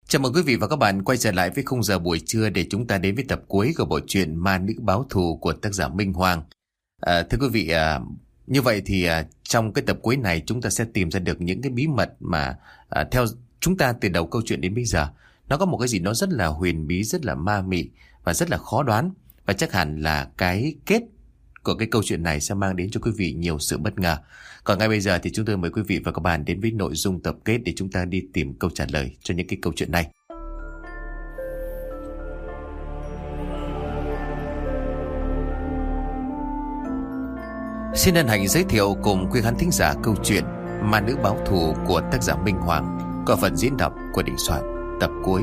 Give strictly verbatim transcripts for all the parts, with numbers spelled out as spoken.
Chào mừng quý vị và các bạn quay trở lại với khung giờ buổi trưa để chúng ta đến với tập cuối của bộ truyện Ma Nữ Báo Thù của tác giả Minh Hoàng. À, thưa quý vị, à, như vậy thì à, trong cái tập cuối này chúng ta sẽ tìm ra được những cái bí mật mà à, theo chúng ta từ đầu câu chuyện đến bây giờ, nó có một cái gì nó rất là huyền bí, rất là ma mị và rất là khó đoán. Và chắc hẳn là cái kết của cái câu chuyện này sẽ mang đến cho quý vị nhiều sự bất ngờ. Còn ngay bây giờ thì chúng tôi mời quý vị và các bạn đến với nội dung tập kết để chúng ta đi tìm câu trả lời cho những cái câu chuyện này. Xin hân hạnh giới thiệu cùng quý khán thính giả câu chuyện Ma Nữ Báo Thù của tác giả Minh Hoàng, có phần diễn đọc của Đình Soạn, tập cuối.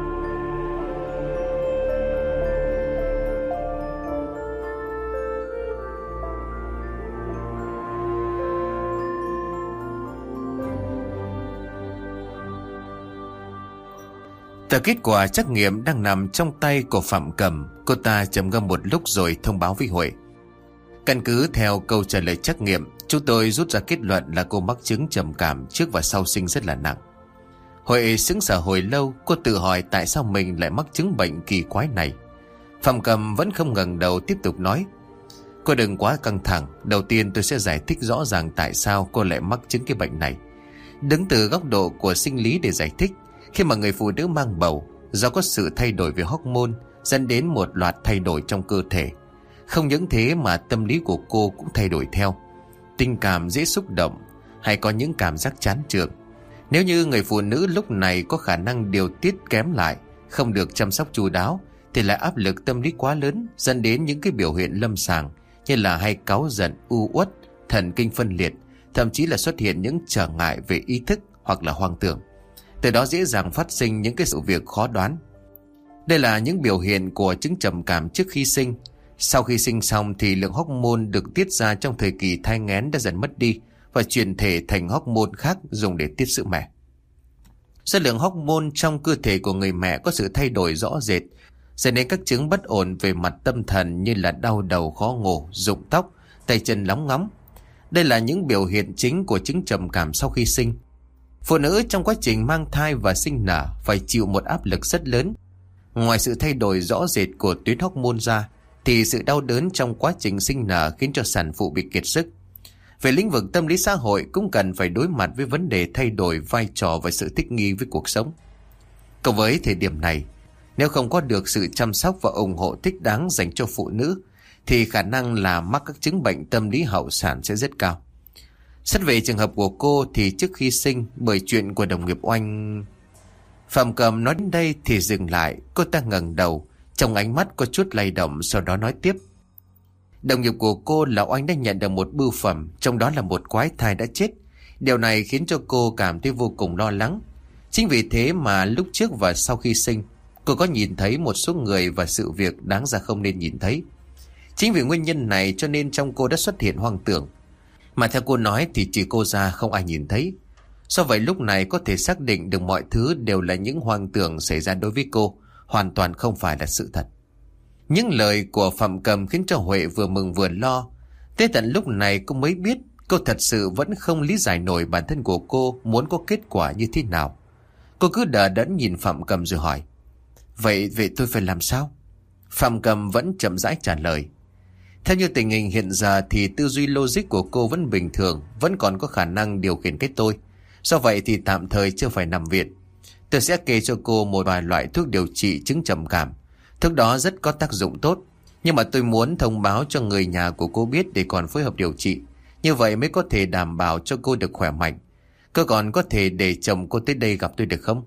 Tờ kết quả trắc nghiệm đang nằm trong tay của Phạm Cầm. Cô ta trầm ngâm một lúc rồi thông báo với Huệ. Căn cứ theo câu trả lời trắc nghiệm, chúng tôi rút ra kết luận là cô mắc chứng trầm cảm trước và sau sinh rất là nặng. Huệ sững sờ hồi lâu, cô tự hỏi tại sao mình lại mắc chứng bệnh kỳ quái này. Phạm Cầm vẫn không ngẩng đầu tiếp tục nói. Cô đừng quá căng thẳng, đầu tiên tôi sẽ giải thích rõ ràng tại sao cô lại mắc chứng cái bệnh này. Đứng từ góc độ của sinh lý để giải thích, khi mà người phụ nữ mang bầu, do có sự thay đổi về hormone dẫn đến một loạt thay đổi trong cơ thể. Không những thế mà tâm lý của cô cũng thay đổi theo. Tình cảm dễ xúc động hay có những cảm giác chán chường. Nếu như người phụ nữ lúc này có khả năng điều tiết kém lại, không được chăm sóc chu đáo, thì lại áp lực tâm lý quá lớn dẫn đến những cái biểu hiện lâm sàng như là hay cáu giận, u uất, thần kinh phân liệt, thậm chí là xuất hiện những trở ngại về ý thức hoặc là hoang tưởng. Từ đó dễ dàng phát sinh những cái sự việc khó đoán. Đây là những biểu hiện của chứng trầm cảm trước khi sinh. Sau khi sinh xong thì lượng hormone được tiết ra trong thời kỳ thai nghén đã dần mất đi và chuyển thể thành hormone khác dùng để tiết sữa mẹ. Do lượng hormone trong cơ thể của người mẹ có sự thay đổi rõ rệt, dẫn đến các chứng bất ổn về mặt tâm thần như là đau đầu, khó ngủ, rụng tóc, tay chân lóng ngóng. Đây là những biểu hiện chính của chứng trầm cảm sau khi sinh. Phụ nữ trong quá trình mang thai và sinh nở phải chịu một áp lực rất lớn. Ngoài sự thay đổi rõ rệt của tuyến hormone ra, thì sự đau đớn trong quá trình sinh nở khiến cho sản phụ bị kiệt sức. Về lĩnh vực tâm lý xã hội cũng cần phải đối mặt với vấn đề thay đổi vai trò và sự thích nghi với cuộc sống. Cộng với thời điểm này, nếu không có được sự chăm sóc và ủng hộ thích đáng dành cho phụ nữ, thì khả năng là mắc các chứng bệnh tâm lý hậu sản sẽ rất cao. Xét về trường hợp của cô thì trước khi sinh, bởi chuyện của đồng nghiệp Oanh... Phạm Cầm nói đến đây thì dừng lại. Cô ta ngẩng đầu, trong ánh mắt có chút lay động, sau đó nói tiếp. Đồng nghiệp của cô là Oanh đã nhận được một bưu phẩm, trong đó là một quái thai đã chết. Điều này khiến cho cô cảm thấy vô cùng lo lắng. Chính vì thế mà lúc trước và sau khi sinh, cô có nhìn thấy một số người và sự việc đáng ra không nên nhìn thấy. Chính vì nguyên nhân này cho nên trong cô đã xuất hiện hoang tưởng. Mà theo cô nói thì chỉ cô ra không ai nhìn thấy. Do vậy lúc này có thể xác định được mọi thứ đều là những hoang tưởng xảy ra đối với cô, hoàn toàn không phải là sự thật. Những lời của Phạm Cầm khiến cho Huệ vừa mừng vừa lo. Tới tận lúc này cô mới biết cô thật sự vẫn không lý giải nổi bản thân của cô muốn có kết quả như thế nào. Cô cứ đờ đẫn nhìn Phạm Cầm rồi hỏi. Vậy, vậy tôi phải làm sao? Phạm Cầm vẫn chậm rãi trả lời. Theo như tình hình hiện giờ thì tư duy logic của cô vẫn bình thường, vẫn còn có khả năng điều khiển cái tôi. Do vậy thì tạm thời chưa phải nằm viện. Tôi sẽ kê cho cô một vài loại thuốc điều trị chứng trầm cảm. Thuốc đó rất có tác dụng tốt. Nhưng mà tôi muốn thông báo cho người nhà của cô biết để còn phối hợp điều trị. Như vậy mới có thể đảm bảo cho cô được khỏe mạnh. Cô còn có thể để chồng cô tới đây gặp tôi được không?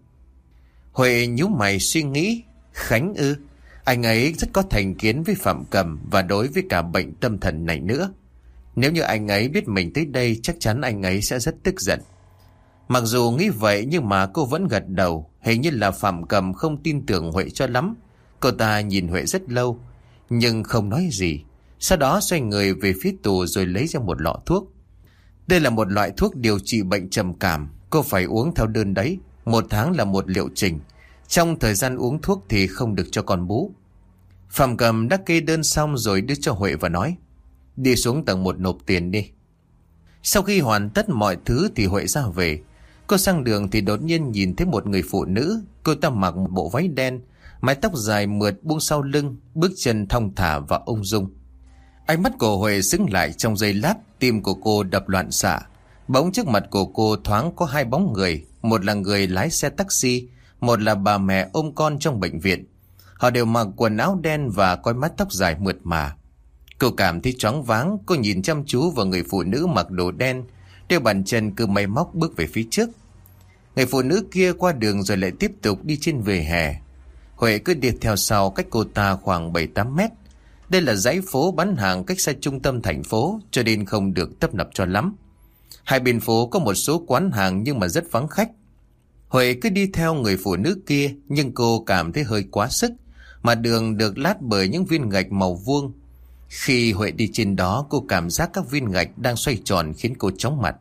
Huệ nhíu mày suy nghĩ. Khánh ư? Anh ấy rất có thành kiến với Phạm Cầm và đối với cả bệnh tâm thần này nữa. Nếu như anh ấy biết mình tới đây, chắc chắn anh ấy sẽ rất tức giận. Mặc dù nghĩ vậy nhưng mà cô vẫn gật đầu. Hình như là Phạm Cầm không tin tưởng Huệ cho lắm. Cô ta nhìn Huệ rất lâu nhưng không nói gì. Sau đó xoay người về phía tủ rồi lấy ra một lọ thuốc. Đây là một loại thuốc điều trị bệnh trầm cảm. Cô phải uống theo đơn đấy. Một tháng là một liệu trình. Trong thời gian uống thuốc thì không được cho con bú. Phạm Cầm đã kê đơn xong rồi đưa cho Huệ và nói. Đi xuống tầng một nộp tiền đi. Sau khi hoàn tất mọi thứ thì Huệ ra về. Cô sang đường thì đột nhiên nhìn thấy một người phụ nữ. Cô ta mặc một bộ váy đen, mái tóc dài mượt buông sau lưng, bước chân thong thả và ung dung. Ánh mắt của Huệ sững lại trong giây lát, tim của cô đập loạn xạ. Bỗng trước mặt của cô thoáng có hai bóng người, một là người lái xe taxi, một là bà mẹ ôm con trong bệnh viện. Họ đều mặc quần áo đen và có mái tóc dài mượt mà. Cô cảm thấy choáng váng, cô nhìn chăm chú vào người phụ nữ mặc đồ đen, đeo bàn chân cứ máy móc bước về phía trước. Người phụ nữ kia qua đường rồi lại tiếp tục đi trên vỉa hè. Huệ cứ đi theo sau cách cô ta khoảng bảy tám mét. Đây là dãy phố bán hàng cách xa trung tâm thành phố, cho nên không được tấp nập cho lắm. Hai bên phố có một số quán hàng nhưng mà rất vắng khách. Huệ cứ đi theo người phụ nữ kia, nhưng cô cảm thấy hơi quá sức, mà đường được lát bởi những viên gạch màu vuông. Khi Huệ đi trên đó, cô cảm giác các viên gạch đang xoay tròn khiến cô chóng mặt.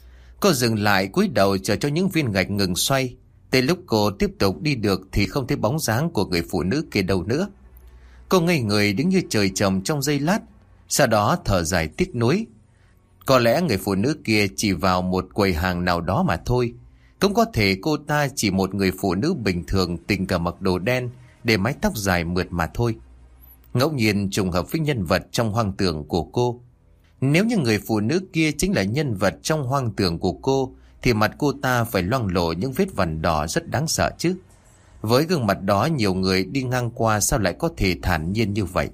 Cô dừng lại cúi đầu chờ cho những viên gạch ngừng xoay. Tới lúc cô tiếp tục đi được thì không thấy bóng dáng của người phụ nữ kia đâu nữa. Cô ngây người đứng như trời trồng trong giây lát, sau đó thở dài tiếc nuối. Có lẽ người phụ nữ kia chỉ vào một quầy hàng nào đó mà thôi. Cũng có thể cô ta chỉ một người phụ nữ bình thường, tình cờ mặc đồ đen, để mái tóc dài mượt mà thôi. Ngẫu nhiên trùng hợp với nhân vật trong hoang tưởng của cô. Nếu như người phụ nữ kia chính là nhân vật trong hoang tưởng của cô, thì mặt cô ta phải loang lổ những vết vằn đỏ rất đáng sợ chứ. Với gương mặt đó, nhiều người đi ngang qua sao lại có thể thản nhiên như vậy.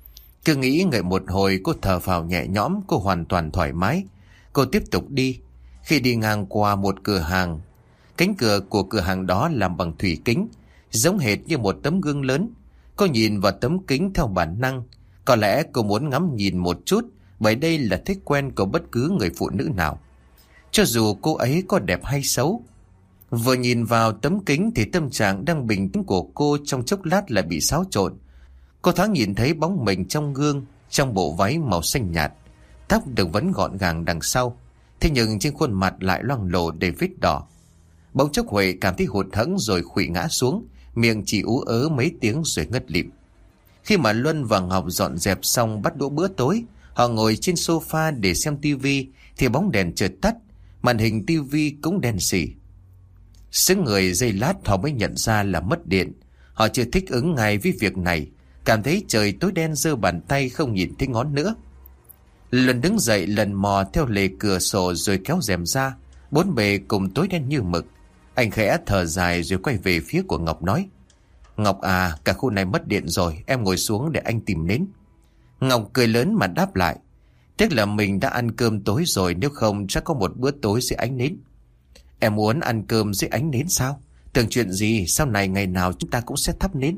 Cứ nghĩ ngợi một hồi, cô thở phào nhẹ nhõm, cô hoàn toàn thoải mái. Cô tiếp tục đi. Khi đi ngang qua một cửa hàng, cánh cửa của cửa hàng đó làm bằng thủy kính, giống hệt như một tấm gương lớn. Cô nhìn vào tấm kính theo bản năng. Có lẽ cô muốn ngắm nhìn một chút, bởi đây là thói quen của bất cứ người phụ nữ nào, cho dù cô ấy có đẹp hay xấu. Vừa nhìn vào tấm kính thì tâm trạng đang bình tĩnh của cô trong chốc lát lại bị xáo trộn. Cô thoáng nhìn thấy bóng mình trong gương, trong bộ váy màu xanh nhạt, tóc được vấn gọn gàng đằng sau, thế nhưng trên khuôn mặt lại loang lổ đầy vết đỏ. Bỗng chốc Huệ cảm thấy hụt hẫng rồi khuỵu ngã xuống, miệng chỉ ú ớ mấy tiếng rồi ngất lịm. Khi mà Luân và Ngọc dọn dẹp xong bắt đũa bữa tối, họ ngồi trên sofa để xem tivi thì bóng đèn chợt tắt, màn hình tivi cũng đen sì. Sững người giây lát họ mới nhận ra là mất điện. Họ chưa thích ứng ngay với việc này, cảm thấy trời tối đen giơ bàn tay không nhìn thấy ngón nữa. Luân đứng dậy lần mò theo lề cửa sổ rồi kéo rèm ra, bốn bề cùng tối đen như mực. Anh khẽ thở dài rồi quay về phía của Ngọc nói: "Ngọc à, cả khu này mất điện rồi, em ngồi xuống để anh tìm nến." Ngọc cười lớn mà đáp lại: "Tiếc là mình đã ăn cơm tối rồi, nếu không chắc có một bữa tối dưới ánh nến." "Em muốn ăn cơm dưới ánh nến sao? Tưởng chuyện gì, sau này ngày nào chúng ta cũng sẽ thắp nến."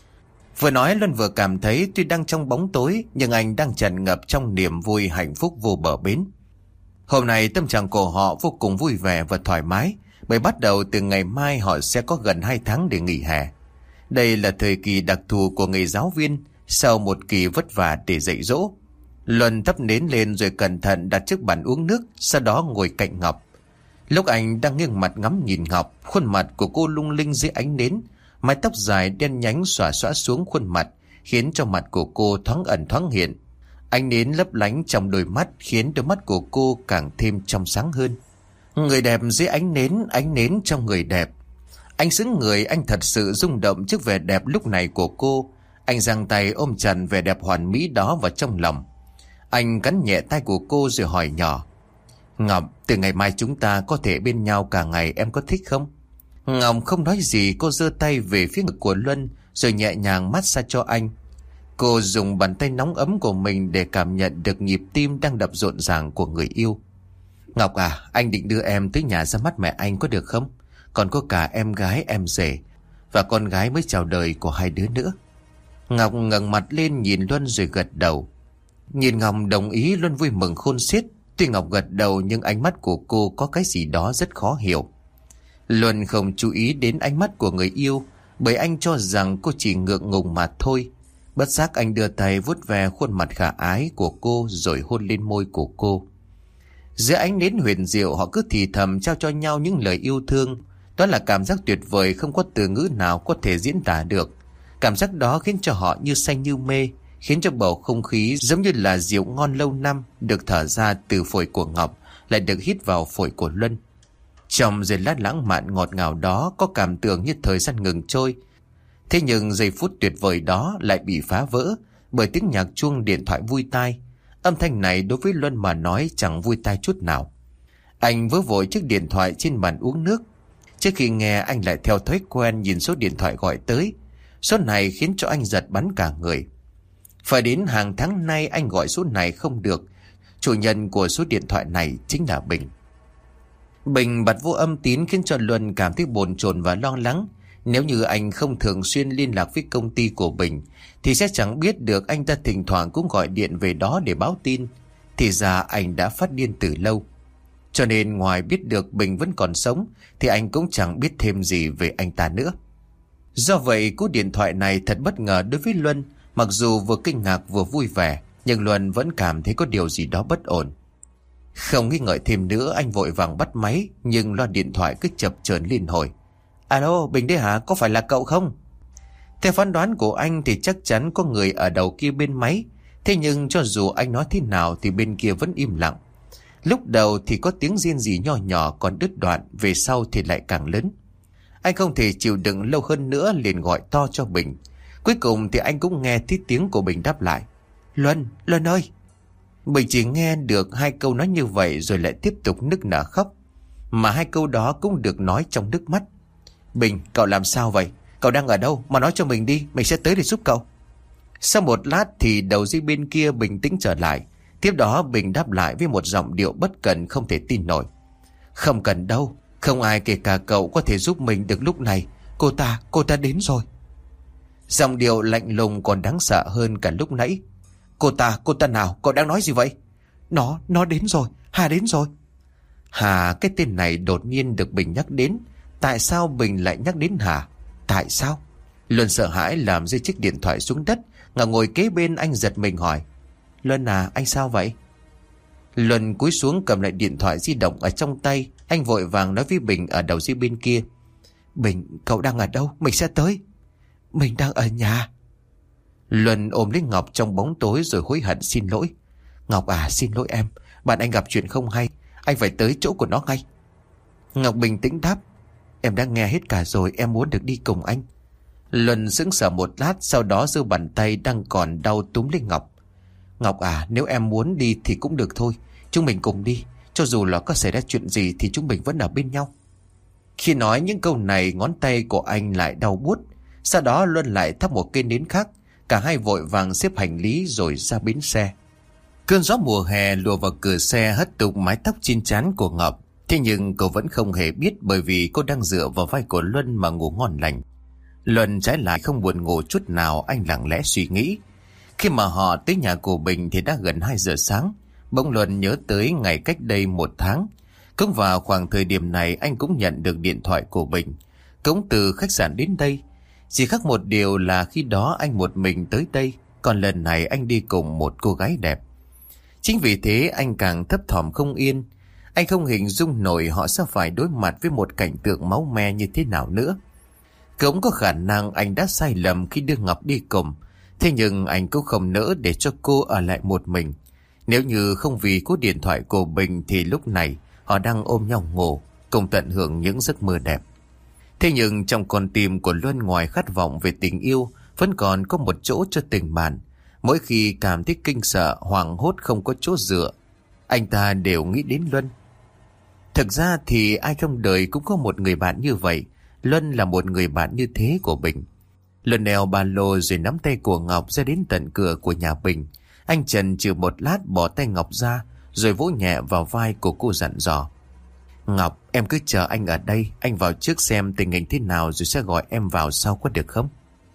Vừa nói Luân vừa cảm thấy tuy đang trong bóng tối, nhưng anh đang tràn ngập trong niềm vui hạnh phúc vô bờ bến. Hôm nay tâm trạng của họ vô cùng vui vẻ và thoải mái, bởi bắt đầu từ ngày mai họ sẽ có gần hai tháng để nghỉ hè. Đây là thời kỳ đặc thù của người giáo viên sau một kỳ vất vả để dạy dỗ. Luân thắp nến lên rồi cẩn thận đặt trước bàn uống nước, sau đó ngồi cạnh Ngọc. Lúc anh đang nghiêng mặt ngắm nhìn Ngọc, khuôn mặt của cô lung linh dưới ánh nến, mái tóc dài đen nhánh xõa xõa xuống khuôn mặt, khiến cho mặt của cô thoáng ẩn thoáng hiện. Ánh nến lấp lánh trong đôi mắt khiến đôi mắt của cô càng thêm trong sáng hơn. Người đẹp dưới ánh nến, ánh nến trong người đẹp. Anh sững người, anh thật sự rung động trước vẻ đẹp lúc này của cô. Anh giang tay ôm chặt vẻ đẹp hoàn mỹ đó vào trong lòng. Anh cắn nhẹ tay của cô rồi hỏi nhỏ: "Ngọc, từ ngày mai chúng ta có thể bên nhau cả ngày, em có thích không?" Ngọc không nói gì, cô giơ tay về phía ngực của Luân rồi nhẹ nhàng massage cho anh. Cô dùng bàn tay nóng ấm của mình để cảm nhận được nhịp tim đang đập rộn ràng của người yêu. "Ngọc à, anh định đưa em tới nhà ra mắt mẹ anh có được không? Còn có cả em gái em rể và con gái mới chào đời của hai đứa nữa." Ngọc ngẩng mặt lên nhìn Luân rồi gật đầu. Nhìn Ngọc đồng ý, Luân vui mừng khôn xiết. Tuy Ngọc gật đầu nhưng ánh mắt của cô có cái gì đó rất khó hiểu. Luân không chú ý đến ánh mắt của người yêu, bởi anh cho rằng cô chỉ ngượng ngùng mà thôi. Bất giác anh đưa tay vuốt ve khuôn mặt khả ái của cô rồi hôn lên môi của cô. Giữa ánh nến huyền diệu, họ cứ thì thầm trao cho nhau những lời yêu thương. Đó là cảm giác tuyệt vời không có từ ngữ nào có thể diễn tả được. Cảm giác đó khiến cho họ như say như mê, khiến cho bầu không khí giống như là rượu ngon lâu năm được thở ra từ phổi của Ngọc lại được hít vào phổi của Luân. Trong giây lát lãng mạn ngọt ngào đó có cảm tưởng như thời gian ngừng trôi. Thế nhưng giây phút tuyệt vời đó lại bị phá vỡ bởi tiếng nhạc chuông điện thoại vui tai. Âm thanh này đối với Luân mà nói chẳng vui tai chút nào. Anh vớ vội chiếc điện thoại trên bàn uống nước. Trước khi nghe, anh lại theo thói quen nhìn số điện thoại gọi tới. Số này khiến cho anh giật bắn cả người. Phải đến hàng tháng nay anh gọi số này không được. Chủ nhân của số điện thoại này chính là Bình. Bình bật vô âm tín khiến cho Luân cảm thấy bồn chồn và lo lắng. Nếu như anh không thường xuyên liên lạc với công ty của Bình thì sẽ chẳng biết được anh ta thỉnh thoảng cũng gọi điện về đó để báo tin. Thì ra anh đã phát điên từ lâu. Cho nên ngoài biết được Bình vẫn còn sống thì anh cũng chẳng biết thêm gì về anh ta nữa. Do vậy cú điện thoại này thật bất ngờ đối với Luân. Mặc dù vừa kinh ngạc vừa vui vẻ, nhưng Luân vẫn cảm thấy có điều gì đó bất ổn. Không nghi ngợi thêm nữa, anh vội vàng bắt máy, nhưng loa điện thoại cứ chập chờn liên hồi. Alo, Bình đấy hả? Có phải là cậu không? Theo phán đoán của anh thì chắc chắn có người ở đầu kia bên máy. Thế nhưng cho dù anh nói thế nào thì bên kia vẫn im lặng. Lúc đầu thì có tiếng riêng rỉ nhỏ nhỏ còn đứt đoạn, về sau thì lại càng lớn. Anh không thể chịu đựng lâu hơn nữa, liền gọi to cho Bình. Cuối cùng thì anh cũng nghe thấy tiếng của Bình đáp lại. Luân, Luân ơi! Bình chỉ nghe được hai câu nói như vậy rồi lại tiếp tục nức nở khóc. Mà hai câu đó cũng được nói trong nước mắt. Bình, cậu làm sao vậy? Cậu đang ở đâu? Mà nói cho mình đi, mình sẽ tới để giúp cậu. Sau một lát thì đầu dây bên kia bình tĩnh trở lại. Tiếp đó Bình đáp lại với một giọng điệu bất cần không thể tin nổi. Không cần đâu, không ai kể cả cậu có thể giúp mình được lúc này. Cô ta, cô ta đến rồi. Giọng điệu lạnh lùng còn đáng sợ hơn cả lúc nãy. Cô ta, cô ta nào? Cậu đang nói gì vậy? Nó, nó đến rồi, Hà đến rồi. Hà, cái tên này đột nhiên được Bình nhắc đến. Tại sao Bình lại nhắc đến Hà? Tại sao? Luân sợ hãi làm rơi chiếc điện thoại xuống đất. Ngả ngồi kế bên anh giật mình hỏi. Luân à, anh sao vậy? Luân cúi xuống cầm lại điện thoại di động ở trong tay. Anh vội vàng nói với Bình ở đầu dây bên kia. Bình, cậu đang ở đâu? Mình sẽ tới. Mình đang ở nhà. Luân ôm lấy Ngọc trong bóng tối rồi hối hận xin lỗi. Ngọc à, xin lỗi em. Bạn anh gặp chuyện không hay. Anh phải tới chỗ của nó ngay. Ngọc bình tĩnh đáp. Em đã nghe hết cả rồi, em muốn được đi cùng anh. Luân sững sờ một lát, sau đó giơ bàn tay đang còn đau túm lấy Ngọc. Ngọc à, nếu em muốn đi thì cũng được thôi. Chúng mình cùng đi. Cho dù là có xảy ra chuyện gì thì chúng mình vẫn ở bên nhau. Khi nói những câu này, ngón tay của anh lại đau buốt. Sau đó Luân lại thắp một cây nến khác. Cả hai vội vàng xếp hành lý rồi ra bến xe. Cơn gió mùa hè lùa vào cửa xe hất tung mái tóc chín chắn của Ngọc. Thế nhưng cô vẫn không hề biết, bởi vì cô đang dựa vào vai của Luân mà ngủ ngon lành. Luân trái lại không buồn ngủ chút nào, anh lặng lẽ suy nghĩ. Khi mà họ tới nhà của Bình thì đã gần hai giờ sáng. Bỗng Luân nhớ tới ngày cách đây một tháng. Cũng vào khoảng thời điểm này anh cũng nhận được điện thoại của Bình. Cũng từ khách sạn đến đây. Chỉ khác một điều là khi đó anh một mình tới đây, còn lần này anh đi cùng một cô gái đẹp. Chính vì thế anh càng thấp thỏm không yên. Anh không hình dung nổi họ sẽ phải đối mặt với một cảnh tượng máu me như thế nào nữa. Cũng có khả năng anh đã sai lầm khi đưa Ngọc đi cùng. Thế nhưng anh cũng không nỡ để cho cô ở lại một mình. Nếu như không vì cú điện thoại của Bình thì lúc này họ đang ôm nhau ngủ, cùng tận hưởng những giấc mơ đẹp. Thế nhưng trong con tim của Luân, ngoài khát vọng về tình yêu, vẫn còn có một chỗ cho tình bạn. Mỗi khi cảm thấy kinh sợ, hoảng hốt không có chỗ dựa, anh ta đều nghĩ đến Luân. Thực ra thì ai trong đời cũng có một người bạn như vậy. Luân là một người bạn như thế của Bình. Luân đeo ba lô rồi nắm tay của Ngọc ra đến tận cửa của nhà Bình. Anh chần chừ một lát bỏ tay Ngọc ra, rồi vỗ nhẹ vào vai của cô dặn dò. Ngọc, em cứ chờ anh ở đây. Anh vào trước xem tình hình thế nào rồi sẽ gọi em vào sau, có được không?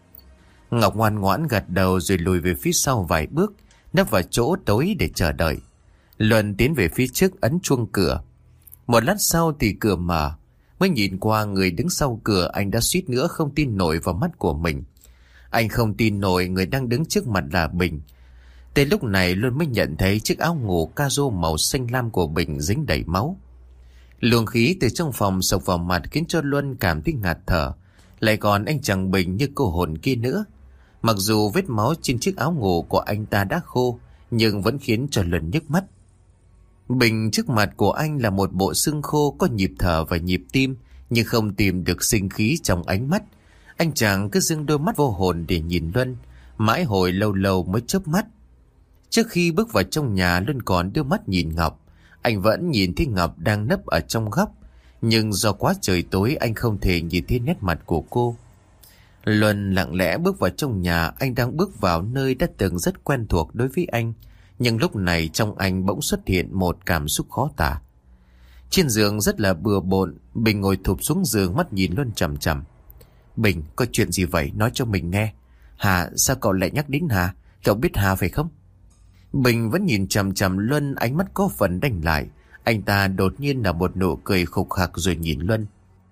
Ngọc ngoan ngoãn gật đầu rồi lùi về phía sau vài bước, nấp vào chỗ tối để chờ đợi. Luân tiến về phía trước ấn chuông cửa. Một lát sau thì cửa mở. Mới nhìn qua người đứng sau cửa, anh đã suýt nữa không tin nổi vào mắt của mình. Anh không tin nổi người đang đứng trước mặt là Bình. Tới lúc này Luân mới nhận thấy chiếc áo ngủ caro màu xanh lam của Bình dính đầy máu. Luồng khí từ trong phòng sộc vào mặt khiến cho Luân cảm thấy ngạt thở. Lại còn anh chàng Bình như cô hồn kia nữa. Mặc dù vết máu trên chiếc áo ngủ của anh ta đã khô, nhưng vẫn khiến cho Luân nhức mắt. Bình trước mặt của anh là một bộ xương khô có nhịp thở và nhịp tim, nhưng không tìm được sinh khí trong ánh mắt. Anh chàng cứ dưng đôi mắt vô hồn để nhìn Luân, mãi hồi lâu lâu mới chớp mắt. Trước khi bước vào trong nhà, Luân còn đưa mắt nhìn Ngọc. Anh vẫn nhìn thấy Ngọc đang nấp ở trong góc, nhưng do quá trời tối anh không thể nhìn thấy nét mặt của cô. Luân lặng lẽ bước vào trong nhà. Anh đang bước vào nơi đã từng rất quen thuộc đối với anh, nhưng lúc này trong anh bỗng xuất hiện một cảm xúc khó tả. Trên giường rất là bừa bộn, Bình ngồi thụp xuống giường, mắt nhìn Luân chằm chằm. Bình, có chuyện gì vậy? Nói cho mình nghe. Hà, sao cậu lại nhắc đến Hà? Cậu biết Hà phải không? Bình vẫn nhìn chằm chằm Luân, ánh mắt có phần đanh lại. Anh ta đột nhiên là một nụ cười khục khặc rồi nhìn Luân.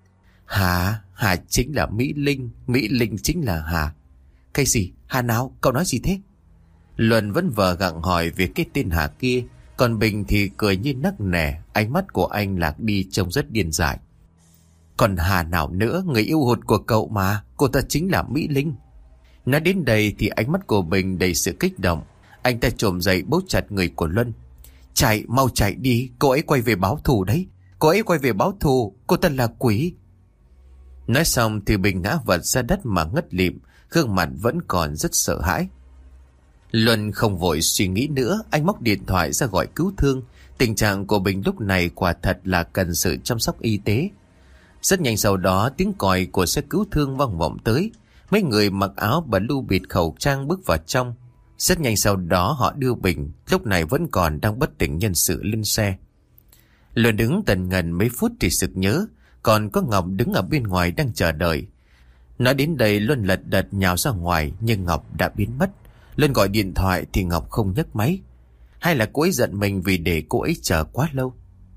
Hà, Hà chính là Mỹ Linh, Mỹ Linh chính là Hà. Cái gì? Hà nào? Cậu nói gì thế? Luân vẫn vờ gặng hỏi về cái tên Hà kia, còn Bình thì cười như nắc nẻ, ánh mắt của anh lạc đi trông rất điên dại. Còn Hà nào nữa, người yêu hụt của cậu mà, cô ta chính là Mỹ Linh. Nói đến đây thì ánh mắt của Bình đầy sự kích động. Anh ta trồm dậy bấu chặt người của Luân. Chạy, mau chạy đi, cô ấy quay về báo thù đấy. Cô ấy quay về báo thù, cô ta là quỷ. Nói xong thì Bình ngã vật ra đất mà ngất lịm, gương mặt vẫn còn rất sợ hãi. Luân không vội suy nghĩ nữa, anh móc điện thoại ra gọi cứu thương. Tình trạng của Bình lúc này quả thật là cần sự chăm sóc y tế. Rất nhanh sau đó tiếng còi của xe cứu thương vang vọng tới. Mấy người mặc áo blue bịt khẩu trang bước vào trong. Rất nhanh sau đó họ đưa Bình, lúc này vẫn còn đang bất tỉnh nhân sự, lên xe. Luân đứng tần ngần mấy phút thì sực nhớ còn có Ngọc đứng ở bên ngoài đang chờ đợi. Nói đến đây Luân lật đật nhào ra ngoài, nhưng Ngọc đã biến mất. Luân gọi điện thoại thì Ngọc không nhấc máy. Hay là cô ấy giận mình vì để cô ấy chờ quá lâu?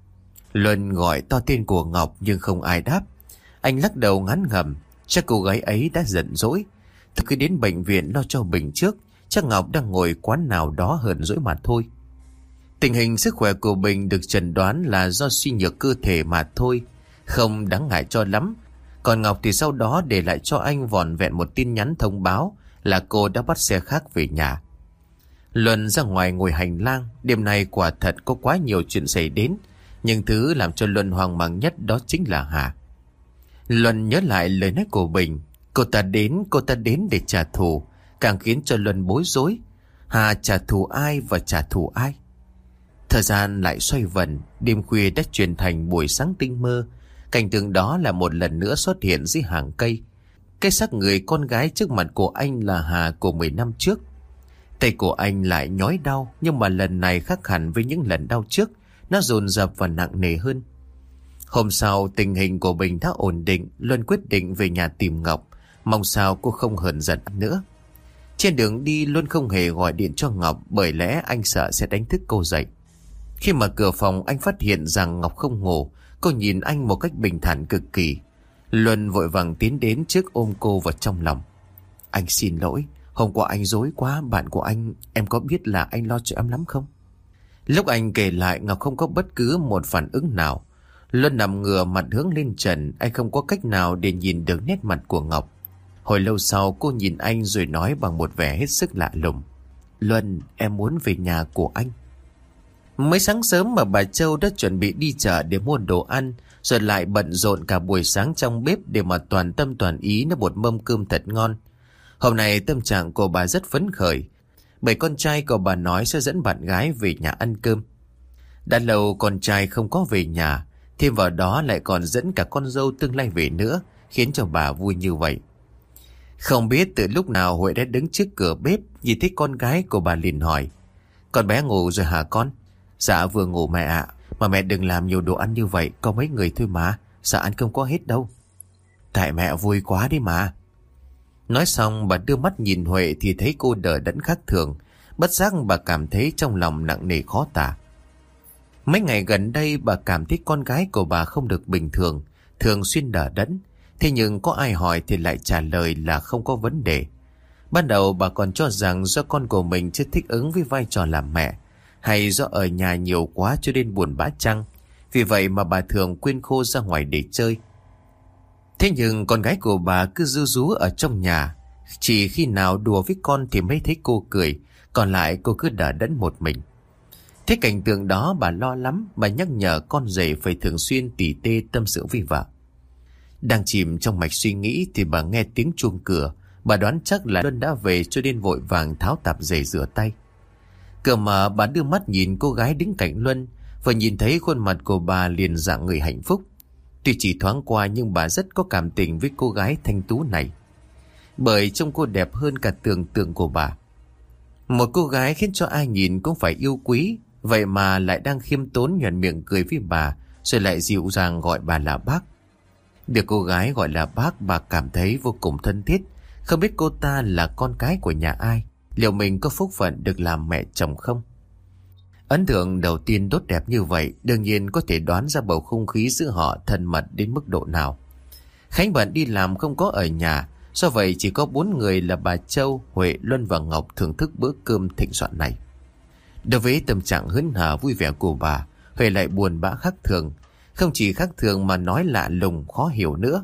Luân gọi to tên của Ngọc nhưng không ai đáp. Anh lắc đầu ngán ngẩm, chắc cô gái ấy đã giận dỗi. Từ khi đến bệnh viện lo cho Bình trước, chắc Ngọc đang ngồi quán nào đó hờn dỗi mà thôi. Tình hình sức khỏe của Bình được chẩn đoán là do suy nhược cơ thể mà thôi, không đáng ngại cho lắm. Còn Ngọc thì sau đó để lại cho anh vỏn vẹn một tin nhắn thông báo là cô đã bắt xe khác về nhà. Luân ra ngoài ngồi hành lang. Đêm nay quả thật có quá nhiều chuyện xảy đến, nhưng thứ làm cho Luân hoang mang nhất đó chính là Hà. Luân nhớ lại lời nói của Bình. Cô ta đến, cô ta đến để trả thù, càng khiến cho Luân bối rối. Hà trả thù ai và trả thù ai? Thời gian lại xoay vần, đêm khuya đã chuyển thành buổi sáng tinh mơ. Cảnh tượng đó là một lần nữa xuất hiện dưới hàng cây. Cái xác người con gái trước mặt của anh là Hà của mười năm trước. Tay của anh lại nhói đau, nhưng mà lần này khác hẳn với những lần đau trước. Nó dồn dập và nặng nề hơn. Hôm sau tình hình của Bình đã ổn định. Luân quyết định về nhà tìm Ngọc, mong sao cô không hờn giận nữa. Trên đường đi Luân không hề gọi điện cho Ngọc, bởi lẽ anh sợ sẽ đánh thức cô dậy. Khi mở cửa phòng anh phát hiện rằng Ngọc không ngủ. Cô nhìn anh một cách bình thản cực kỳ. Luân vội vàng tiến đến trước ôm cô vào trong lòng. Anh xin lỗi, hôm qua anh dối quá. Bạn của anh, em có biết là anh lo cho em lắm không? Lúc anh kể lại, Ngọc không có bất cứ một phản ứng nào. Luân nằm ngửa mặt hướng lên trần. Anh không có cách nào để nhìn được nét mặt của Ngọc. Hồi lâu sau cô nhìn anh rồi nói bằng một vẻ hết sức lạ lùng. Luân, em muốn về nhà của anh. Mới sáng sớm mà bà Châu đã chuẩn bị đi chợ để mua đồ ăn, rồi lại bận rộn cả buổi sáng trong bếp để mà toàn tâm toàn ý nấu một mâm cơm thật ngon. Hôm nay tâm trạng của bà rất phấn khởi, bởi con trai của bà nói sẽ dẫn bạn gái về nhà ăn cơm. Đã lâu con trai không có về nhà, thêm vào đó lại còn dẫn cả con dâu tương lai về nữa, khiến cho bà vui như vậy. Không biết từ lúc nào Huệ đã đứng trước cửa bếp, nhìn thấy con gái của bà liền hỏi. Con bé ngủ rồi hả con? Dạ vừa ngủ mẹ ạ. Mà mẹ đừng làm nhiều đồ ăn như vậy, có mấy người thôi mà, sợ ăn không có hết đâu. Tại mẹ vui quá đi mà. Nói xong bà đưa mắt nhìn Huệ thì thấy cô đờ đẫn khác thường. Bất giác bà cảm thấy trong lòng nặng nề khó tả. Mấy ngày gần đây bà cảm thấy con gái của bà không được bình thường, thường xuyên đờ đẫn. Thế nhưng có ai hỏi thì lại trả lời là không có vấn đề. Ban đầu bà còn cho rằng do con của mình chưa thích ứng với vai trò làm mẹ, hay do ở nhà nhiều quá cho nên buồn bã chăng. Vì vậy mà bà thường quên cô ra ngoài để chơi. Thế nhưng con gái của bà cứ ru rú ở trong nhà. Chỉ khi nào đùa với con thì mới thấy cô cười, còn lại cô cứ đờ đẫn một mình. Thế cảnh tượng đó bà lo lắm, bà nhắc nhở con rể phải thường xuyên tỉ tê tâm sự với vợ. Đang chìm trong mạch suy nghĩ thì bà nghe tiếng chuông cửa. Bà đoán chắc là Luân đã về cho nên vội vàng tháo tạp dề rửa tay. Cửa mở, bà đưa mắt nhìn cô gái đứng cạnh Luân. Và nhìn thấy khuôn mặt của bà liền rạng người hạnh phúc. Tuy chỉ thoáng qua nhưng bà rất có cảm tình với cô gái thanh tú này, bởi trông cô đẹp hơn cả tưởng tượng của bà. Một cô gái khiến cho ai nhìn cũng phải yêu quý, vậy mà lại đang khiêm tốn nhoẻn miệng cười với bà, rồi lại dịu dàng gọi bà là bác. Được cô gái gọi là bác, bà cảm thấy vô cùng thân thiết. Không biết cô ta là con cái của nhà ai, liệu mình có phúc phận được làm mẹ chồng không? Ấn tượng đầu tiên tốt đẹp như vậy, đương nhiên có thể đoán ra bầu không khí giữa họ thân mật đến mức độ nào. Khánh bận đi làm không có ở nhà, do vậy chỉ có bốn người là bà Châu, Huệ, Luân và Ngọc thưởng thức bữa cơm thịnh soạn này. Đối với tâm trạng hớn hở vui vẻ của bà, Huệ lại buồn bã khác thường. Không chỉ khác thường mà nói lạ lùng khó hiểu nữa.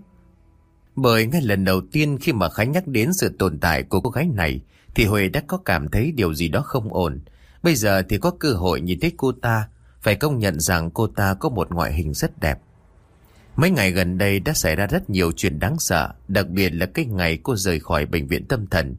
Bởi ngay lần đầu tiên khi mà Khánh nhắc đến sự tồn tại của cô gái này thì Huệ đã có cảm thấy điều gì đó không ổn. Bây giờ thì có cơ hội nhìn thấy cô ta, phải công nhận rằng cô ta có một ngoại hình rất đẹp. Mấy ngày gần đây đã xảy ra rất nhiều chuyện đáng sợ, đặc biệt là cái ngày cô rời khỏi bệnh viện tâm thần.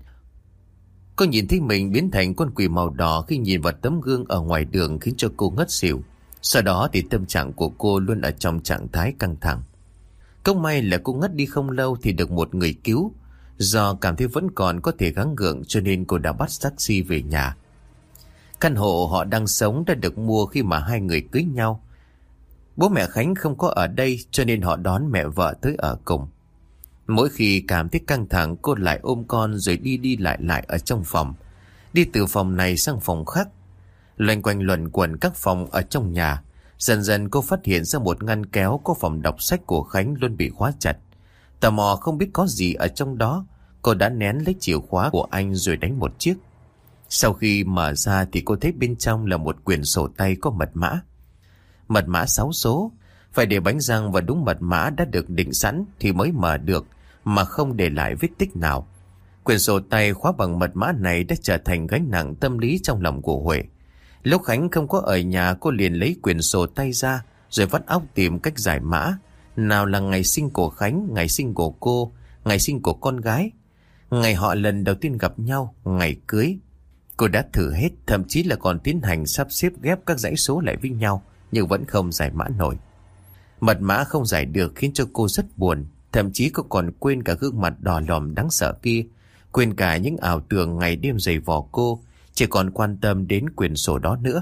Cô nhìn thấy mình biến thành con quỷ màu đỏ khi nhìn vào tấm gương ở ngoài đường khiến cho cô ngất xỉu. Sau đó thì tâm trạng của cô luôn ở trong trạng thái căng thẳng. Không may là cô ngất đi không lâu thì được một người cứu. Do cảm thấy vẫn còn có thể gắng gượng cho nên cô đã bắt taxi về nhà. Căn hộ họ đang sống đã được mua khi mà hai người cưới nhau. Bố mẹ Khánh không có ở đây cho nên họ đón mẹ vợ tới ở cùng. Mỗi khi cảm thấy căng thẳng cô lại ôm con rồi đi đi lại lại ở trong phòng. Đi từ phòng này sang phòng khác, loanh quanh luẩn quẩn các phòng ở trong nhà. Dần dần cô phát hiện ra một ngăn kéo có phòng đọc sách của Khánh luôn bị khóa chặt. Tò mò không biết có gì ở trong đó, cô đã nén lấy chìa khóa của anh rồi đánh một chiếc. Sau khi mở ra thì cô thấy bên trong là một quyển sổ tay có mật mã. Mật mã sáu số, phải để bánh răng và đúng mật mã đã được định sẵn thì mới mở được, mà không để lại vết tích nào. Quyển sổ tay khóa bằng mật mã này đã trở thành gánh nặng tâm lý trong lòng của Huệ. Lúc Khánh không có ở nhà, cô liền lấy quyển sổ tay ra rồi vắt óc tìm cách giải mã. Nào là ngày sinh của Khánh, ngày sinh của cô, ngày sinh của con gái, ngày họ lần đầu tiên gặp nhau, ngày cưới. Cô đã thử hết, thậm chí là còn tiến hành sắp xếp ghép các dãy số lại với nhau, nhưng vẫn không giải mã nổi. Mật mã không giải được khiến cho cô rất buồn. Thậm chí cô còn quên cả gương mặt đỏ lòm đáng sợ kia, quên cả những ảo tưởng ngày đêm giày vò cô, chỉ còn quan tâm đến quyển sổ đó nữa.